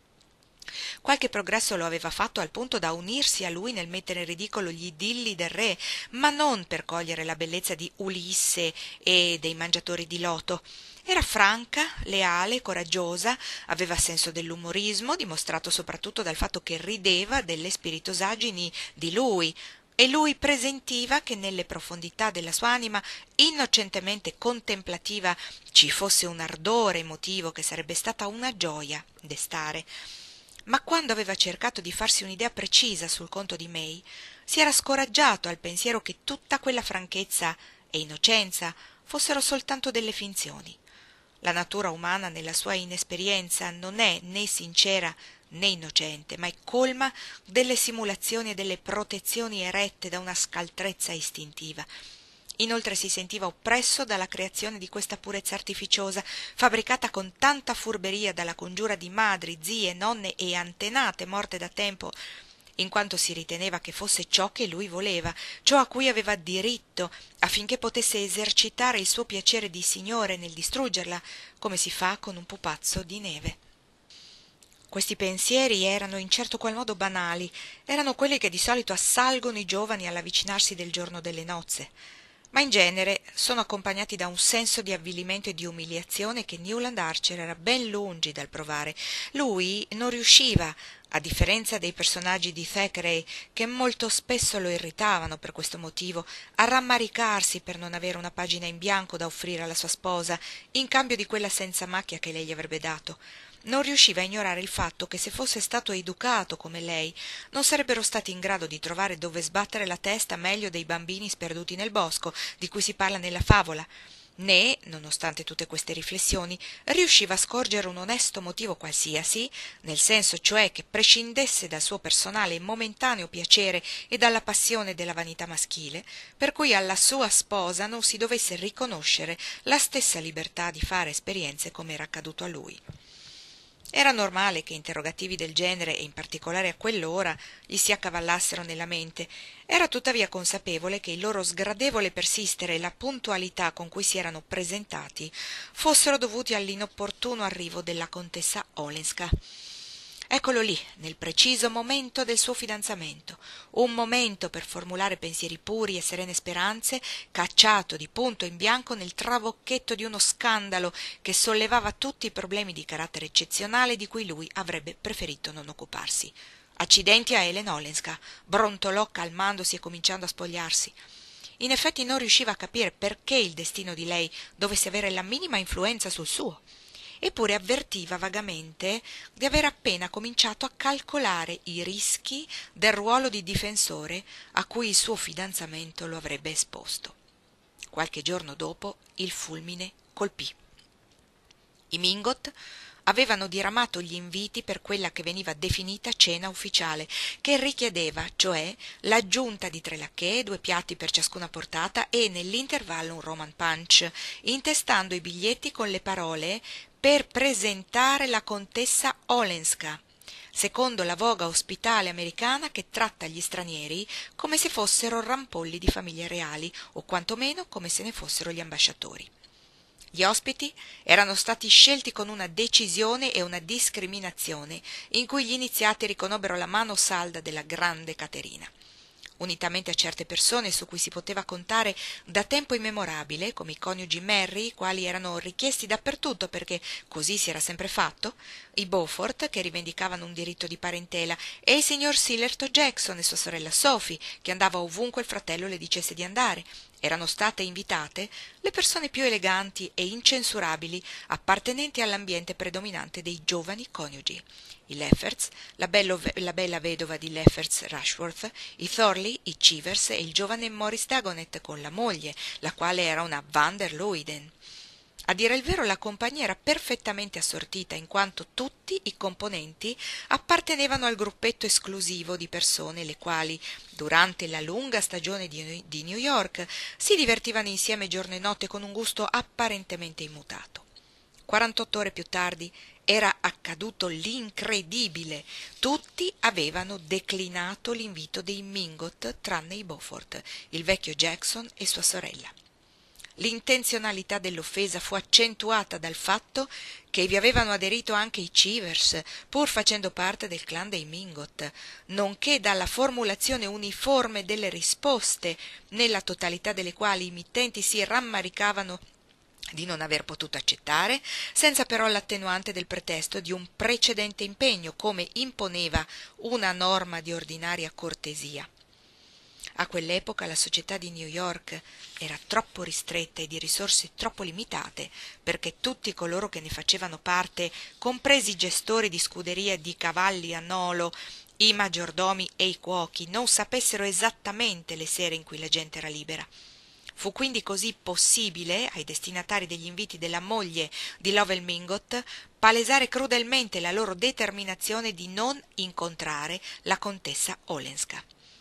Qualche progresso lo aveva fatto al punto da unirsi a lui nel mettere in ridicolo gli idilli del re, ma non per cogliere la bellezza di Ulisse e dei mangiatori di loto. Era franca, leale, coraggiosa, aveva senso dell'umorismo, dimostrato soprattutto dal fatto che rideva delle spiritosaggini di lui, e lui presentiva che nelle profondità della sua anima innocentemente contemplativa ci fosse un ardore emotivo che sarebbe stata una gioia destare. Ma quando aveva cercato di farsi un'idea precisa sul conto di May, Si era scoraggiato al pensiero che tutta quella franchezza e innocenza fossero soltanto delle finzioni. La natura umana nella sua inesperienza non è né sincera né innocente, ma è colma delle simulazioni e delle protezioni erette da una scaltrezza istintiva. Inoltre si sentiva oppresso dalla creazione di questa purezza artificiosa, fabbricata con tanta furberia dalla congiura di madri, zie, nonne e antenate morte da tempo, in quanto si riteneva che fosse ciò che lui voleva, ciò a cui aveva diritto, affinché potesse esercitare il suo piacere di signore nel distruggerla, come si fa con un pupazzo di neve. Questi pensieri erano in certo qual modo banali, erano quelli che di solito assalgono i giovani all'avvicinarsi del giorno delle nozze, ma in genere sono accompagnati da un senso di avvilimento e di umiliazione che Newland Archer era ben lungi dal provare. Lui non riusciva, a differenza dei personaggi di Thackeray, che molto spesso lo irritavano per questo motivo, a rammaricarsi per non avere una pagina in bianco da offrire alla sua sposa, in cambio di quella senza macchia che lei gli avrebbe dato. Non riusciva a ignorare il fatto che se fosse stato educato come lei, non sarebbero stati in grado di trovare dove sbattere la testa meglio dei bambini sperduti nel bosco, di cui si parla nella favola, né, nonostante tutte queste riflessioni, riusciva a scorgere un onesto motivo qualsiasi, nel senso cioè che prescindesse dal suo personale e momentaneo piacere e dalla passione della vanità maschile, per cui alla sua sposa non si dovesse riconoscere la stessa libertà di fare esperienze come era accaduto a lui. Era normale che interrogativi del genere, e in particolare a quell'ora, gli si accavallassero nella mente. Era tuttavia consapevole che il loro sgradevole persistere e la puntualità con cui si erano presentati fossero dovuti all'inopportuno arrivo della contessa Olenska. Eccolo lì, nel preciso momento del suo fidanzamento, un momento per formulare pensieri puri e serene speranze, cacciato di punto in bianco nel trabocchetto di uno scandalo che sollevava tutti i problemi di carattere eccezionale di cui lui avrebbe preferito non occuparsi. Accidenti a Helen Olenska, brontolò calmandosi e cominciando a spogliarsi. In effetti non riusciva a capire perché il destino di lei dovesse avere la minima influenza sul suo. Eppure avvertiva vagamente di aver appena cominciato a calcolare i rischi del ruolo di difensore a cui il suo fidanzamento lo avrebbe esposto. Qualche giorno dopo il fulmine colpì. I Mingot avevano diramato gli inviti per quella che veniva definita cena ufficiale, che richiedeva, cioè, l'aggiunta di 3 lacchè, 2 piatti per ciascuna portata e nell'intervallo un Roman punch, intestando i biglietti con le parole «per presentare la contessa Olenska», secondo la voga ospitale americana che tratta gli stranieri come se fossero rampolli di famiglie reali o quantomeno come se ne fossero gli ambasciatori. Gli ospiti erano stati scelti con una decisione e una discriminazione in cui gli iniziati riconobbero la mano salda della grande Caterina. Unitamente a certe persone su cui si poteva contare da tempo immemorabile, come i coniugi Merry, i quali erano richiesti dappertutto perché così si era sempre fatto, i Beaufort, che rivendicavano un diritto di parentela, e il signor Sillerton Jackson e sua sorella Sophie, che andava ovunque il fratello le dicesse di andare. Erano state invitate le persone più eleganti e incensurabili appartenenti all'ambiente predominante dei giovani coniugi. I Lefferts, la bella vedova di Lefferts Rushworth, i Thorley, i Chivers e il giovane Morris Dagonet con la moglie, la quale era una van der Luyden. A dire il vero la compagnia era perfettamente assortita, in quanto tutti i componenti appartenevano al gruppetto esclusivo di persone le quali, durante la lunga stagione di New York, si divertivano insieme giorno e notte con un gusto apparentemente immutato. 48 ore più tardi era accaduto l'incredibile. Tutti avevano declinato l'invito dei Mingot, tranne i Beaufort, il vecchio Jackson e sua sorella. L'intenzionalità dell'offesa fu accentuata dal fatto che vi avevano aderito anche i Chivers, pur facendo parte del clan dei Mingot, nonché dalla formulazione uniforme delle risposte, nella totalità delle quali i mittenti si rammaricavano di non aver potuto accettare, senza però l'attenuante del pretesto di un precedente impegno, come imponeva una norma di ordinaria cortesia. A quell'epoca la società di New York era troppo ristretta e di risorse troppo limitate perché tutti coloro che ne facevano parte, compresi i gestori di scuderie di cavalli a nolo i maggiordomi e i cuochi non sapessero esattamente le sere in cui la gente era libera. Fu quindi così possibile ai destinatari degli inviti della moglie di Lovell Mingott palesare crudelmente la loro determinazione di non incontrare la contessa Olenska.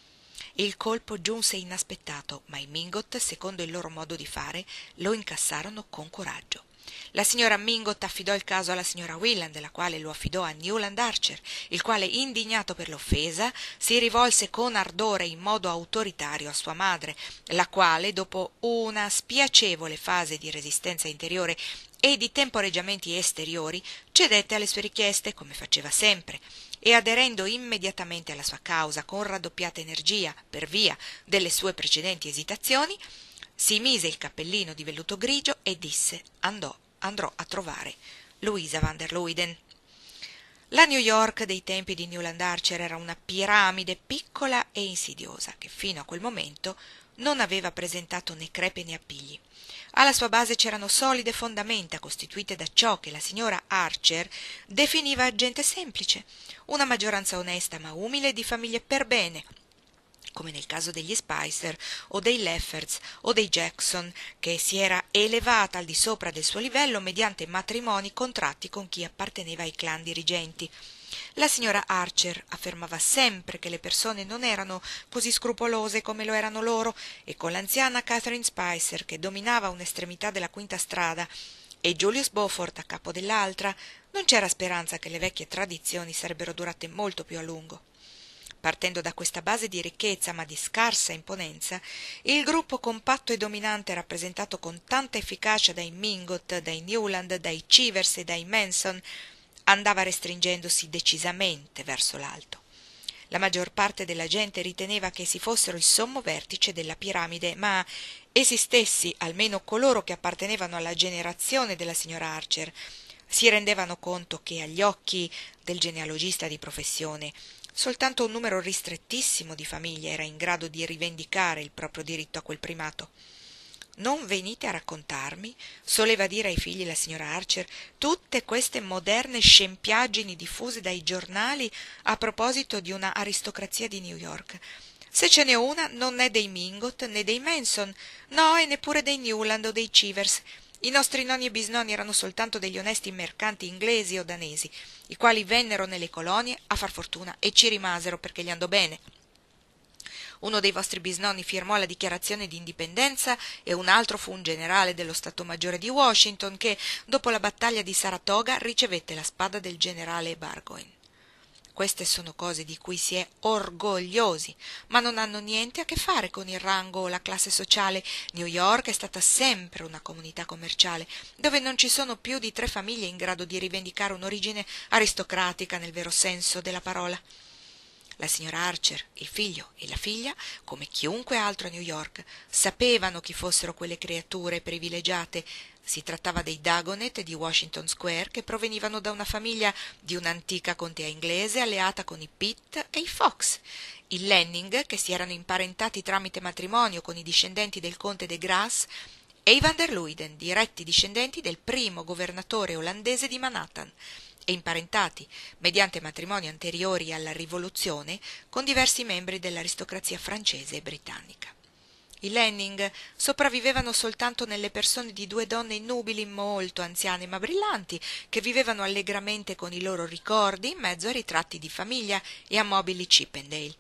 Il colpo giunse inaspettato, ma i Mingott, secondo il loro modo di fare, lo incassarono con coraggio. La signora Mingott affidò il caso alla signora Wieland, la quale lo affidò a Newland Archer, il quale, indignato per l'offesa, si rivolse con ardore in modo autoritario a sua madre, la quale, dopo una spiacevole fase di resistenza interiore e di temporeggiamenti esteriori, cedette alle sue richieste, come faceva sempre, e aderendo immediatamente alla sua causa con raddoppiata energia per via delle sue precedenti esitazioni, si mise il cappellino di velluto grigio e disse andrò a trovare Louisa van der Luyden. La New York dei tempi di Newland Archer era una piramide piccola e insidiosa che fino a quel momento non aveva presentato né crepe né appigli. Alla sua base c'erano solide fondamenta costituite da ciò che la signora Archer definiva gente semplice, una maggioranza onesta ma umile di famiglie perbene, come nel caso degli Spicer o dei Lefferts o dei Jackson, che si era elevata al di sopra del suo livello mediante matrimoni contratti con chi apparteneva ai clan dirigenti. La signora Archer affermava sempre che le persone non erano così scrupolose come lo erano loro, e con l'anziana Catherine Spicer, che dominava un'estremità della quinta strada, e Julius Beaufort a capo dell'altra, non c'era speranza che le vecchie tradizioni sarebbero durate molto più a lungo. Partendo da questa base di ricchezza ma di scarsa imponenza, il gruppo compatto e dominante rappresentato con tanta efficacia dai Mingott, dai Newland, dai Chivers e dai Manson andava restringendosi decisamente verso l'alto. La maggior parte della gente riteneva che essi fossero il sommo vertice della piramide, ma essi stessi, almeno coloro che appartenevano alla generazione della signora Archer, si rendevano conto che agli occhi del genealogista di professione soltanto un numero ristrettissimo di famiglie era in grado di rivendicare il proprio diritto a quel primato. «Non venite a raccontarmi», soleva dire ai figli la signora Archer, «tutte queste moderne scempiaggini diffuse dai giornali a proposito di una aristocrazia di New York. Se ce n'è una, non è dei Mingott né dei Manson, no, e neppure dei Newland o dei Chivers. I nostri nonni e bisnonni erano soltanto degli onesti mercanti inglesi o danesi, i quali vennero nelle colonie a far fortuna e ci rimasero perché gli andò bene. Uno dei vostri bisnonni firmò la dichiarazione di indipendenza e un altro fu un generale dello Stato Maggiore di Washington che, dopo la battaglia di Saratoga, ricevette la spada del generale Burgoyne. Queste sono cose di cui si è orgogliosi, ma non hanno niente a che fare con il rango o la classe sociale. New York è stata sempre una comunità commerciale, dove non ci sono più di 3 famiglie in grado di rivendicare un'origine aristocratica nel vero senso della parola. La signora Archer, il figlio e la figlia, come chiunque altro a New York, sapevano chi fossero quelle creature privilegiate. Si trattava dei Dagonet di Washington Square, che provenivano da una famiglia di un'antica contea inglese alleata con i Pitt e i Fox, i Lanning, che si erano imparentati tramite matrimonio con i discendenti del conte de Grasse, e i van der Luyden, diretti discendenti del primo governatore olandese di Manhattan, e imparentati, mediante matrimoni anteriori alla Rivoluzione, con diversi membri dell'aristocrazia francese e britannica. I Lanning sopravvivevano soltanto nelle persone di 2 donne nubili molto anziane ma brillanti, che vivevano allegramente con i loro ricordi in mezzo a ritratti di famiglia e a mobili Chippendale.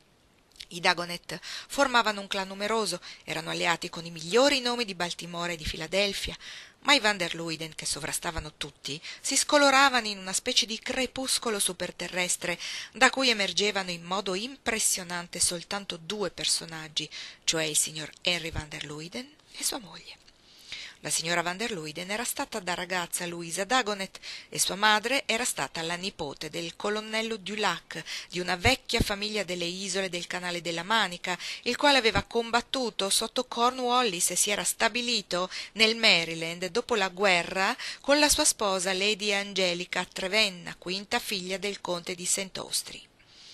I Dagonet formavano un clan numeroso, erano alleati con i migliori nomi di Baltimora e di Filadelfia, ma i van der Luyden, che sovrastavano tutti, si scoloravano in una specie di crepuscolo superterrestre, da cui emergevano in modo impressionante soltanto 2 personaggi, cioè il signor Henry van der Luyden e sua moglie. La signora van der Luyden era stata da ragazza Louisa Dagonet e sua madre era stata la nipote del colonnello Dulac, di una vecchia famiglia delle isole del Canale della Manica, il quale aveva combattuto sotto Cornwallis e si era stabilito nel Maryland dopo la guerra con la sua sposa Lady Angelica Trevenna, quinta figlia del conte di St. Austri.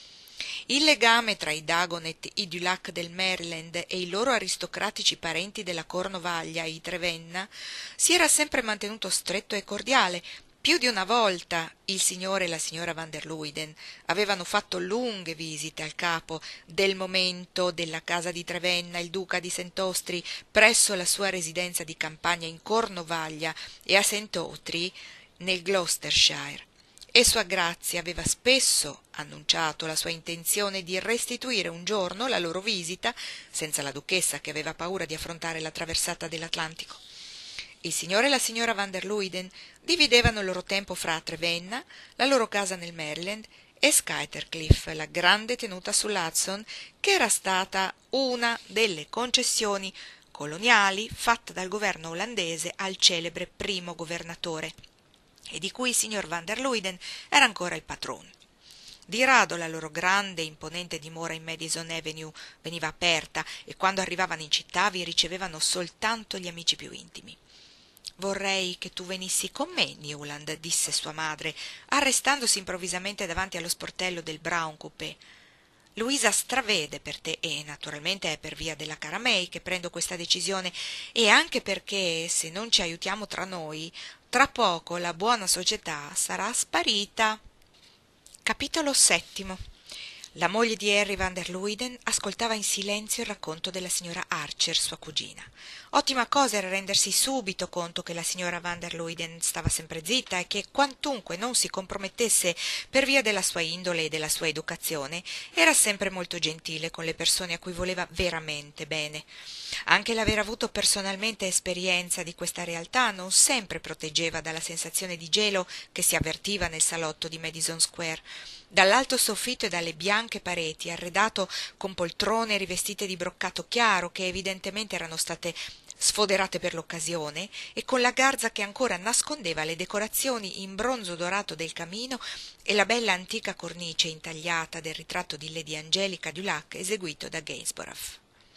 Il legame tra i Dagonet, i Dulac del Maryland e i loro aristocratici parenti della Cornovaglia, i Trevenna, si era sempre mantenuto stretto e cordiale, Più di una volta il signore e la signora van der Luyden avevano fatto lunghe visite al capo del momento della casa di Trevenna, il duca di Sent'Ostri, presso la sua residenza di campagna in Cornovaglia e a Sent'Otri nel Gloucestershire, e Sua Grazia aveva spesso annunciato la sua intenzione di restituire un giorno la loro visita, senza la duchessa che aveva paura di affrontare la traversata dell'Atlantico. Il signore e la signora van der Luyden dividevano il loro tempo fra Trevenna, la loro casa nel Maryland, e Skytercliff, la grande tenuta sull'Hudson, che era stata una delle concessioni coloniali fatte dal governo olandese al celebre primo governatore, e di cui il signor van der Luyden era ancora il patrono. Di rado la loro grande e imponente dimora in Madison Avenue veniva aperta, e quando arrivavano in città vi ricevevano soltanto gli amici più intimi. «Vorrei che tu venissi con me, Newland», disse sua madre, arrestandosi improvvisamente davanti allo sportello del Brown Coupé. «Luisa stravede per te, e naturalmente è per via della cara May che prendo questa decisione, e anche perché, se non ci aiutiamo tra noi, tra poco la buona società sarà sparita». Capitolo VII. La moglie di Harry van der Luyden ascoltava in silenzio il racconto della signora Archer, sua cugina. Ottima cosa era rendersi subito conto che la signora van der Luyden stava sempre zitta e che, quantunque non si compromettesse per via della sua indole e della sua educazione, era sempre molto gentile con le persone a cui voleva veramente bene. Anche l'aver avuto personalmente esperienza di questa realtà non sempre proteggeva dalla sensazione di gelo che si avvertiva nel salotto di Madison Square, dall'alto soffitto e dalle bianche pareti, arredato con poltrone rivestite di broccato chiaro che evidentemente erano state sfoderate per l'occasione, e con la garza che ancora nascondeva le decorazioni in bronzo dorato del camino e la bella antica cornice intagliata del ritratto di Lady Angelica Dulac eseguito da Gainsborough.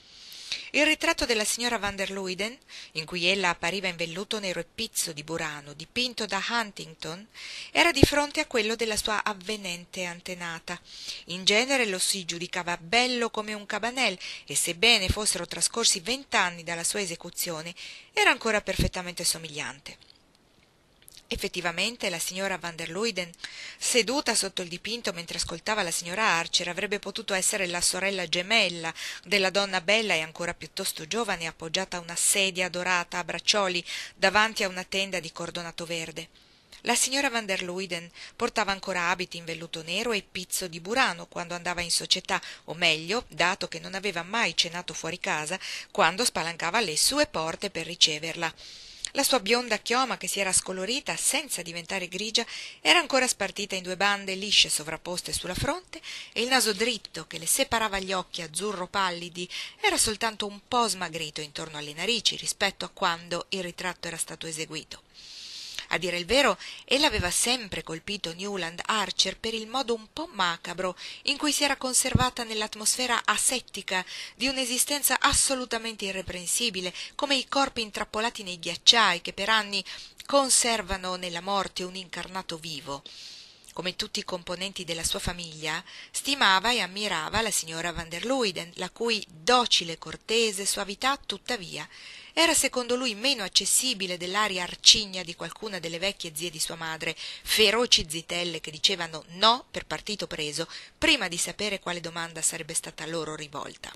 Il ritratto della signora van der Luyden, in cui ella appariva in velluto nero e pizzo di Burano, dipinto da Huntington, era di fronte a quello della sua avvenente antenata. In genere lo si giudicava bello come un cabanel, e sebbene fossero trascorsi 20 anni dalla sua esecuzione, era ancora perfettamente somigliante. Effettivamente la signora van der Luyden, seduta sotto il dipinto mentre ascoltava la signora Archer, avrebbe potuto essere la sorella gemella della donna bella e ancora piuttosto giovane, appoggiata a una sedia dorata a braccioli davanti a una tenda di cordonato verde. La signora van der Luyden portava ancora abiti in velluto nero e pizzo di Burano quando andava in società, o meglio, dato che non aveva mai cenato fuori casa, quando spalancava le sue porte per riceverla. La sua bionda chioma, che si era scolorita senza diventare grigia, era ancora spartita in 2 bande lisce sovrapposte sulla fronte, e il naso dritto che le separava gli occhi azzurro pallidi era soltanto un po' smagrito intorno alle narici rispetto a quando il ritratto era stato eseguito. A dire il vero, ella aveva sempre colpito Newland Archer per il modo un po' macabro in cui si era conservata nell'atmosfera asettica di un'esistenza assolutamente irreprensibile, come i corpi intrappolati nei ghiacciai che per anni conservano nella morte un incarnato vivo. Come tutti i componenti della sua famiglia, stimava e ammirava la signora van der Luyden, la cui docile, cortese soavità, tuttavia, era secondo lui meno accessibile dell'aria arcigna di qualcuna delle vecchie zie di sua madre, feroci zitelle che dicevano no per partito preso prima di sapere quale domanda sarebbe stata loro rivolta.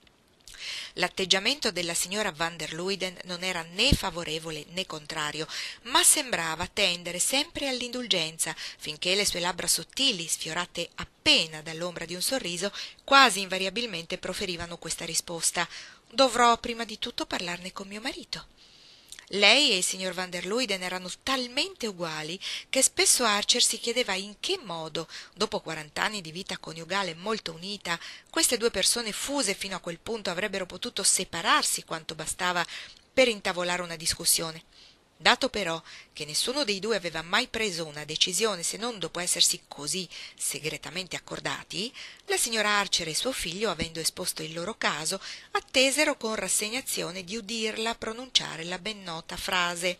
L'atteggiamento della signora van der Luyden non era né favorevole né contrario, ma sembrava tendere sempre all'indulgenza, finché le sue labbra sottili, sfiorate appena dall'ombra di un sorriso, quasi invariabilmente proferivano questa risposta: «Dovrò prima di tutto parlarne con mio marito». Lei e il signor van der Luyden erano talmente uguali che spesso Archer si chiedeva in che modo, dopo 40 anni di vita coniugale molto unita, queste 2 persone fuse fino a quel punto avrebbero potuto separarsi quanto bastava per intavolare una discussione. Dato però che nessuno dei 2 aveva mai preso una decisione se non dopo essersi così segretamente accordati, la signora Archer e suo figlio, avendo esposto il loro caso, attesero con rassegnazione di udirla pronunciare la ben nota frase.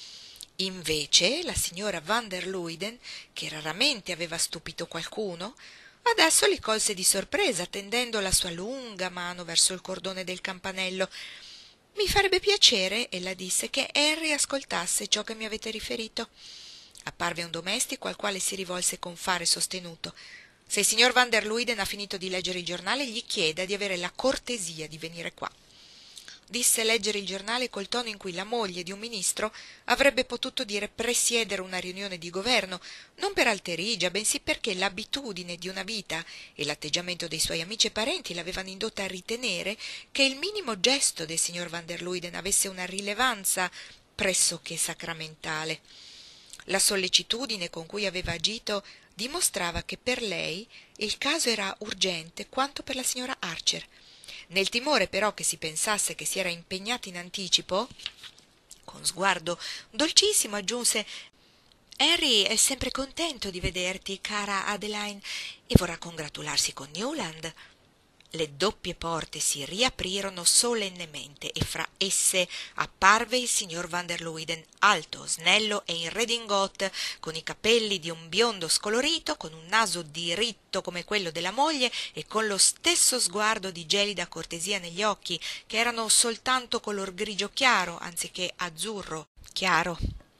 Invece la signora van der Luyden, che raramente aveva stupito qualcuno, adesso li colse di sorpresa, tendendo la sua lunga mano verso il cordone del campanello. «Mi farebbe piacere», ella disse, «che Henry ascoltasse ciò che mi avete riferito». Apparve un domestico al quale si rivolse con fare sostenuto. Se il signor Van der Luyden ha finito di leggere il giornale, gli chieda di avere la cortesia di venire qua. Disse leggere il giornale col tono in cui la moglie di un ministro avrebbe potuto dire presiedere una riunione di governo, non per alterigia, bensì perché l'abitudine di una vita e l'atteggiamento dei suoi amici e parenti l'avevano indotta a ritenere che il minimo gesto del signor Van der Luyden avesse una rilevanza pressoché sacramentale. La sollecitudine con cui aveva agito dimostrava che per lei il caso era urgente quanto per la signora Archer. Nel timore però che si pensasse che si era impegnata in anticipo, con sguardo dolcissimo aggiunse: «Harry è sempre contento di vederti, cara Adeline, e vorrà congratularsi con Newland». Le doppie porte si riaprirono solennemente e fra esse apparve il signor Van der Luyden, alto, snello e in redingote, con i capelli di un biondo scolorito, con un naso diritto come quello della moglie e con lo stesso sguardo di gelida cortesia negli occhi, che erano soltanto color grigio chiaro anziché azzurro chiaro.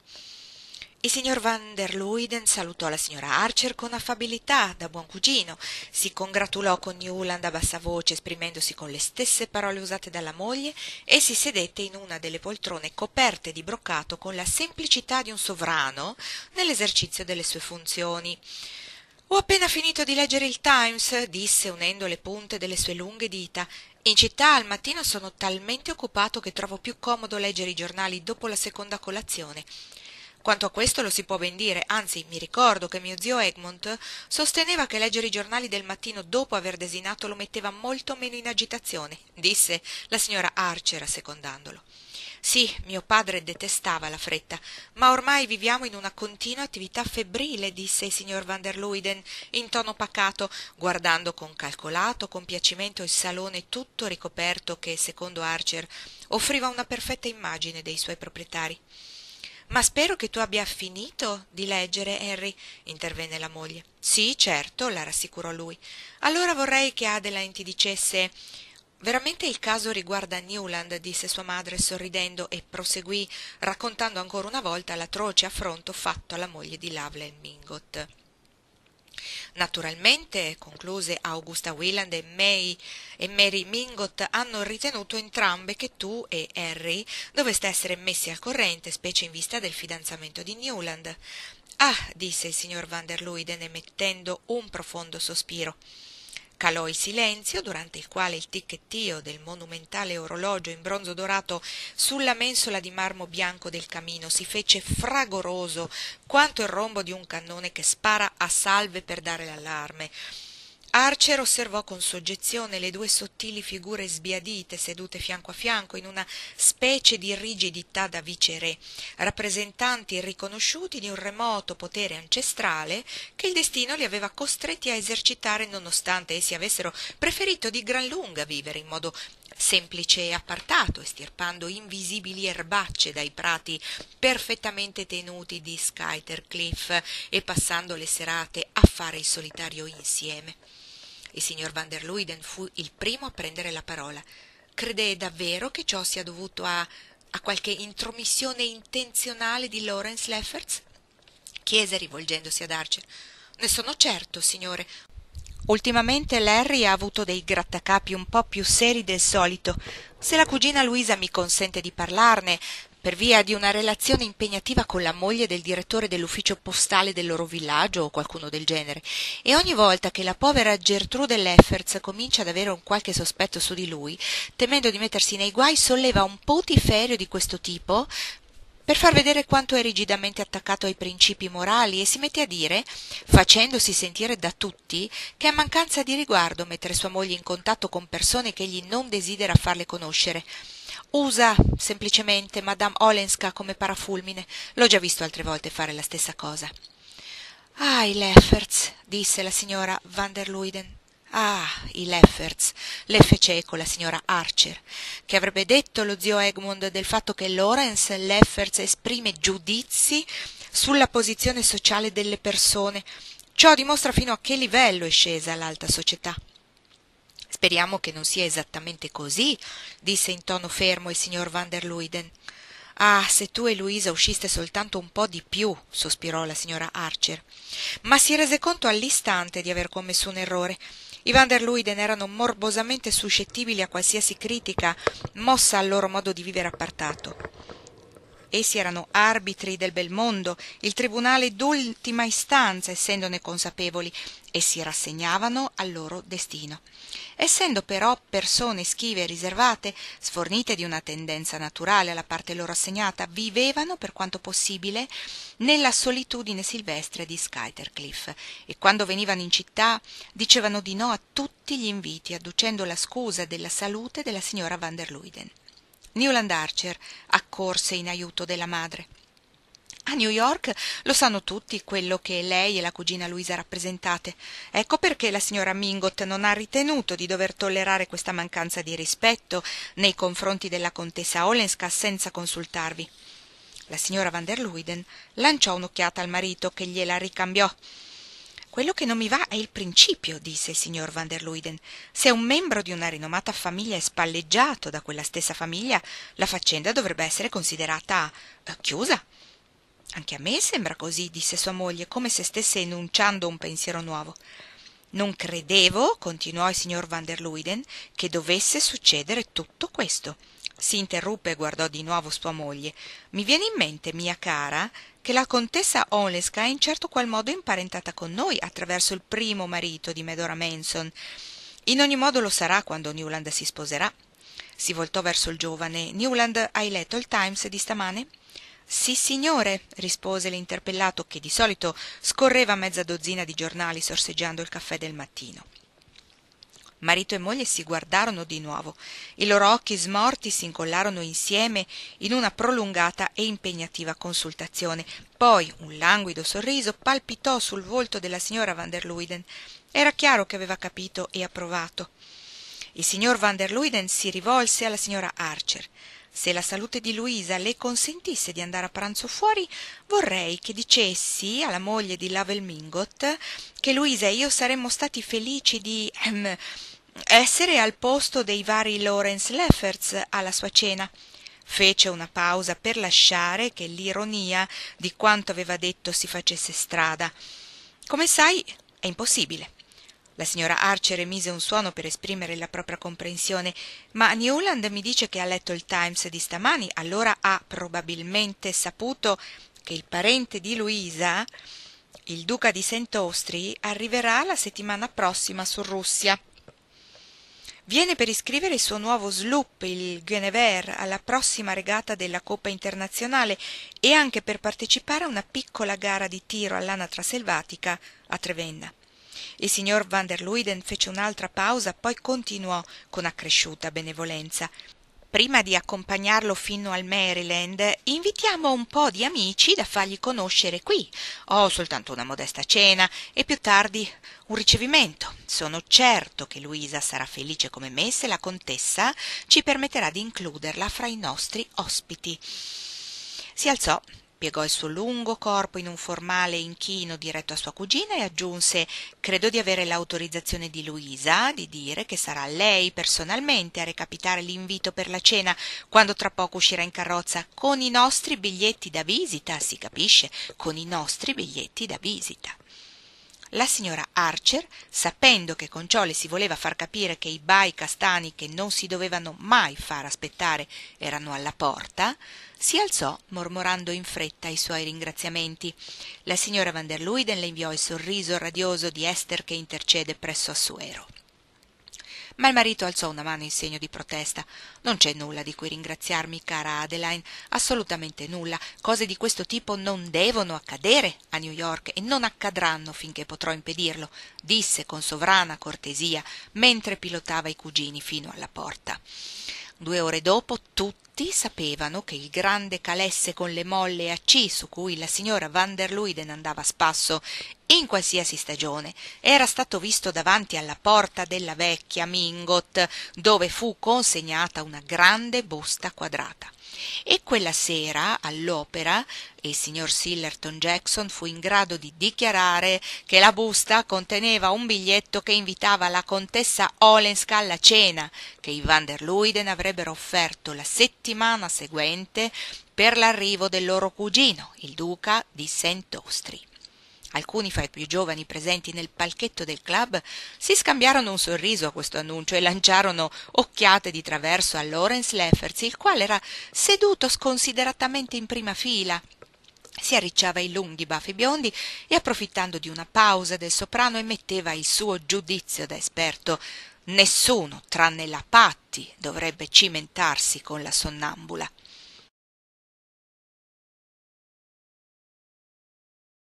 Il signor Van der Luyden salutò la signora Archer con affabilità da buon cugino, si congratulò con Newland a bassa voce, esprimendosi con le stesse parole usate dalla moglie, e si sedette in una delle poltrone coperte di broccato con la semplicità di un sovrano nell'esercizio delle sue funzioni. «Ho appena finito di leggere il Times», disse unendo le punte delle sue lunghe dita. «In città al mattino sono talmente occupato che trovo più comodo leggere i giornali dopo la seconda colazione. Quanto a questo lo si può ben dire, anzi mi ricordo che mio zio Egmont sosteneva che leggere i giornali del mattino dopo aver desinato lo metteva molto meno in agitazione», disse la signora Archer assecondandolo. «Sì, mio padre detestava la fretta, ma ormai viviamo in una continua attività febbrile», disse il signor Van der Luyden in tono pacato, guardando con calcolato compiacimento il salone tutto ricoperto che, secondo Archer, offriva una perfetta immagine dei suoi proprietari. «Ma spero che tu abbia finito di leggere, Harry», intervenne la moglie. «Sì, certo», la rassicurò lui. «Allora vorrei che Adeline ti dicesse...» «Veramente il caso riguarda Newland», disse sua madre sorridendo, e proseguì raccontando ancora una volta l'atroce affronto fatto alla moglie di Lowell Mingott. «Naturalmente», concluse Augusta Wieland, e Mary Mingott hanno ritenuto entrambe che tu e Harry doveste essere messi al corrente, specie in vista del fidanzamento di Newland». «Ah», disse il signor Van der Luyden, emettendo un profondo sospiro. Calò il silenzio, durante il quale il ticchettio del monumentale orologio in bronzo dorato sulla mensola di marmo bianco del camino si fece fragoroso quanto il rombo di un cannone che spara a salve per dare l'allarme. Archer osservò con soggezione le due sottili figure sbiadite sedute fianco a fianco in una specie di rigidità da viceré, rappresentanti irriconosciuti di un remoto potere ancestrale che il destino li aveva costretti a esercitare nonostante essi avessero preferito di gran lunga vivere in modo semplice e appartato, estirpando invisibili erbacce dai prati perfettamente tenuti di Skyter Cliff e passando le serate a fare il solitario insieme. Il signor Van der Luyden fu il primo a prendere la parola. «Crede davvero che ciò sia dovuto a qualche intromissione intenzionale di Lawrence Lefferts?» chiese rivolgendosi ad Archer. «Ne sono certo, signore. Ultimamente Larry ha avuto dei grattacapi un po' più seri del solito. Se la cugina Luisa mi consente di parlarne, per via di una relazione impegnativa con la moglie del direttore dell'ufficio postale del loro villaggio o qualcuno del genere, e ogni volta che la povera Gertrude Lefferts comincia ad avere un qualche sospetto su di lui, temendo di mettersi nei guai, solleva un putiferio di questo tipo per far vedere quanto è rigidamente attaccato ai principi morali, e si mette a dire, facendosi sentire da tutti, che è mancanza di riguardo mettere sua moglie in contatto con persone che egli non desidera farle conoscere. Usa semplicemente Madame Olenska come parafulmine. L'ho già visto altre volte fare la stessa cosa». «Ah, i Lefferts», disse la signora Van der Luyden. «Ah, i Lefferts», le fece eco la signora Archer. «Che avrebbe detto lo zio Egmont del fatto che Lawrence Lefferts esprime giudizi sulla posizione sociale delle persone? Ciò dimostra fino a che livello è scesa l'alta società». «Speriamo che non sia esattamente così», disse in tono fermo il signor Van der Luyden. Ah, se tu e Luisa usciste soltanto un po' di più, sospirò la signora Archer. Ma si rese conto all'istante di aver commesso un errore. I Van der Luyden erano morbosamente suscettibili a qualsiasi critica mossa al loro modo di vivere appartato. Essi erano arbitri del bel mondo, il tribunale d'ultima istanza, essendone consapevoli, e si rassegnavano al loro destino. Essendo però persone schive e riservate, sfornite di una tendenza naturale alla parte loro assegnata, vivevano per quanto possibile nella solitudine silvestre di Skytercliff, e quando venivano in città dicevano di no a tutti gli inviti, adducendo la scusa della salute della signora Van der Luyden. Newland Archer accorse in aiuto della madre. A New York lo sanno tutti quello che lei e la cugina Luisa rappresentate. Ecco perché la signora Mingot non ha ritenuto di dover tollerare questa mancanza di rispetto nei confronti della contessa Olenska senza consultarvi. La signora Van der Luyden lanciò un'occhiata al marito, che gliela ricambiò. «Quello che non mi va è il principio», disse il signor Van der Luyden. «Se un membro di una rinomata famiglia è spalleggiato da quella stessa famiglia, la faccenda dovrebbe essere considerata chiusa». «Anche a me sembra così», disse sua moglie, come se stesse enunciando un pensiero nuovo. «Non credevo», continuò il signor Van der Luyden, «che dovesse succedere tutto questo». Si interruppe e guardò di nuovo sua moglie. «Mi viene in mente, mia cara, che la contessa Olenska è in certo qual modo imparentata con noi attraverso il primo marito di Medora Manson. In ogni modo lo sarà quando Newland si sposerà». Si voltò verso il giovane. «Newland, hai letto il Times di stamane?» «Sì, signore», rispose l'interpellato, che di solito scorreva mezza dozzina di giornali sorseggiando il caffè del mattino. Marito e moglie si guardarono di nuovo. I loro occhi smorti si incollarono insieme in una prolungata e impegnativa consultazione. Poi un languido sorriso palpitò sul volto della signora Van der Luyden. Era chiaro che aveva capito e approvato. Il signor Van der Luyden si rivolse alla signora Archer. «Se la salute di Luisa le consentisse di andare a pranzo fuori, vorrei che dicessi alla moglie di Lovell Mingot che Luisa e io saremmo stati felici di essere al posto dei vari Lawrence Lefferts alla sua cena». Fece una pausa per lasciare che l'ironia di quanto aveva detto si facesse strada. «Come sai, è impossibile». La signora Archer emise un suono per esprimere la propria comprensione. «Ma Newland mi dice che ha letto il Times di stamani, allora ha probabilmente saputo che il parente di Luisa, il duca di Saint-Austri, arriverà la settimana prossima su Russia. Viene per iscrivere il suo nuovo sloop, il Guinevere, alla prossima regata della Coppa Internazionale e anche per partecipare a una piccola gara di tiro all'anatra selvatica a Trevenna». Il signor Van der Luyden fece un'altra pausa, poi continuò con accresciuta benevolenza. «Prima di accompagnarlo fino al Maryland, invitiamo un po' di amici da fargli conoscere qui. Ho soltanto una modesta cena e più tardi un ricevimento. Sono certo che Luisa sarà felice come me se la contessa ci permetterà di includerla fra i nostri ospiti». Si alzò, piegò il suo lungo corpo in un formale inchino diretto a sua cugina e aggiunse: «Credo di avere l'autorizzazione di Luisa di dire che sarà lei personalmente a recapitare l'invito per la cena quando tra poco uscirà in carrozza, con i nostri biglietti da visita, si capisce, con i nostri biglietti da visita». La signora Archer, sapendo che con ciò le si voleva far capire che i bai castani che non si dovevano mai far aspettare erano alla porta, si alzò mormorando in fretta i suoi ringraziamenti. La signora Van der Luyden le inviò il sorriso radioso di Esther che intercede presso Assuero. Ma il marito alzò una mano in segno di protesta. «Non c'è nulla di cui ringraziarmi, cara Adeline, assolutamente nulla. Cose di questo tipo non devono accadere a New York e non accadranno finché potrò impedirlo», disse con sovrana cortesia mentre pilotava i cugini fino alla porta. 2 ore dopo tutti sapevano che il grande calesse con le molle a C su cui la signora Van der Luyden andava a spasso in qualsiasi stagione era stato visto davanti alla porta della vecchia Mingot, dove fu consegnata una grande busta quadrata. E quella sera all'opera il signor Sillerton Jackson fu in grado di dichiarare che la busta conteneva un biglietto che invitava la contessa Olenska alla cena che i Van der Luyden avrebbero offerto la settimana seguente per l'arrivo del loro cugino, il duca di Sent'Ostri. Alcuni fra i più giovani presenti nel palchetto del club si scambiarono un sorriso a questo annuncio e lanciarono occhiate di traverso a Lawrence Lefferts, il quale era seduto sconsideratamente in prima fila. Si arricciava i lunghi baffi biondi e, approfittando di una pausa del soprano, emetteva il suo giudizio da esperto. Nessuno, tranne la Patti, dovrebbe cimentarsi con la sonnambula.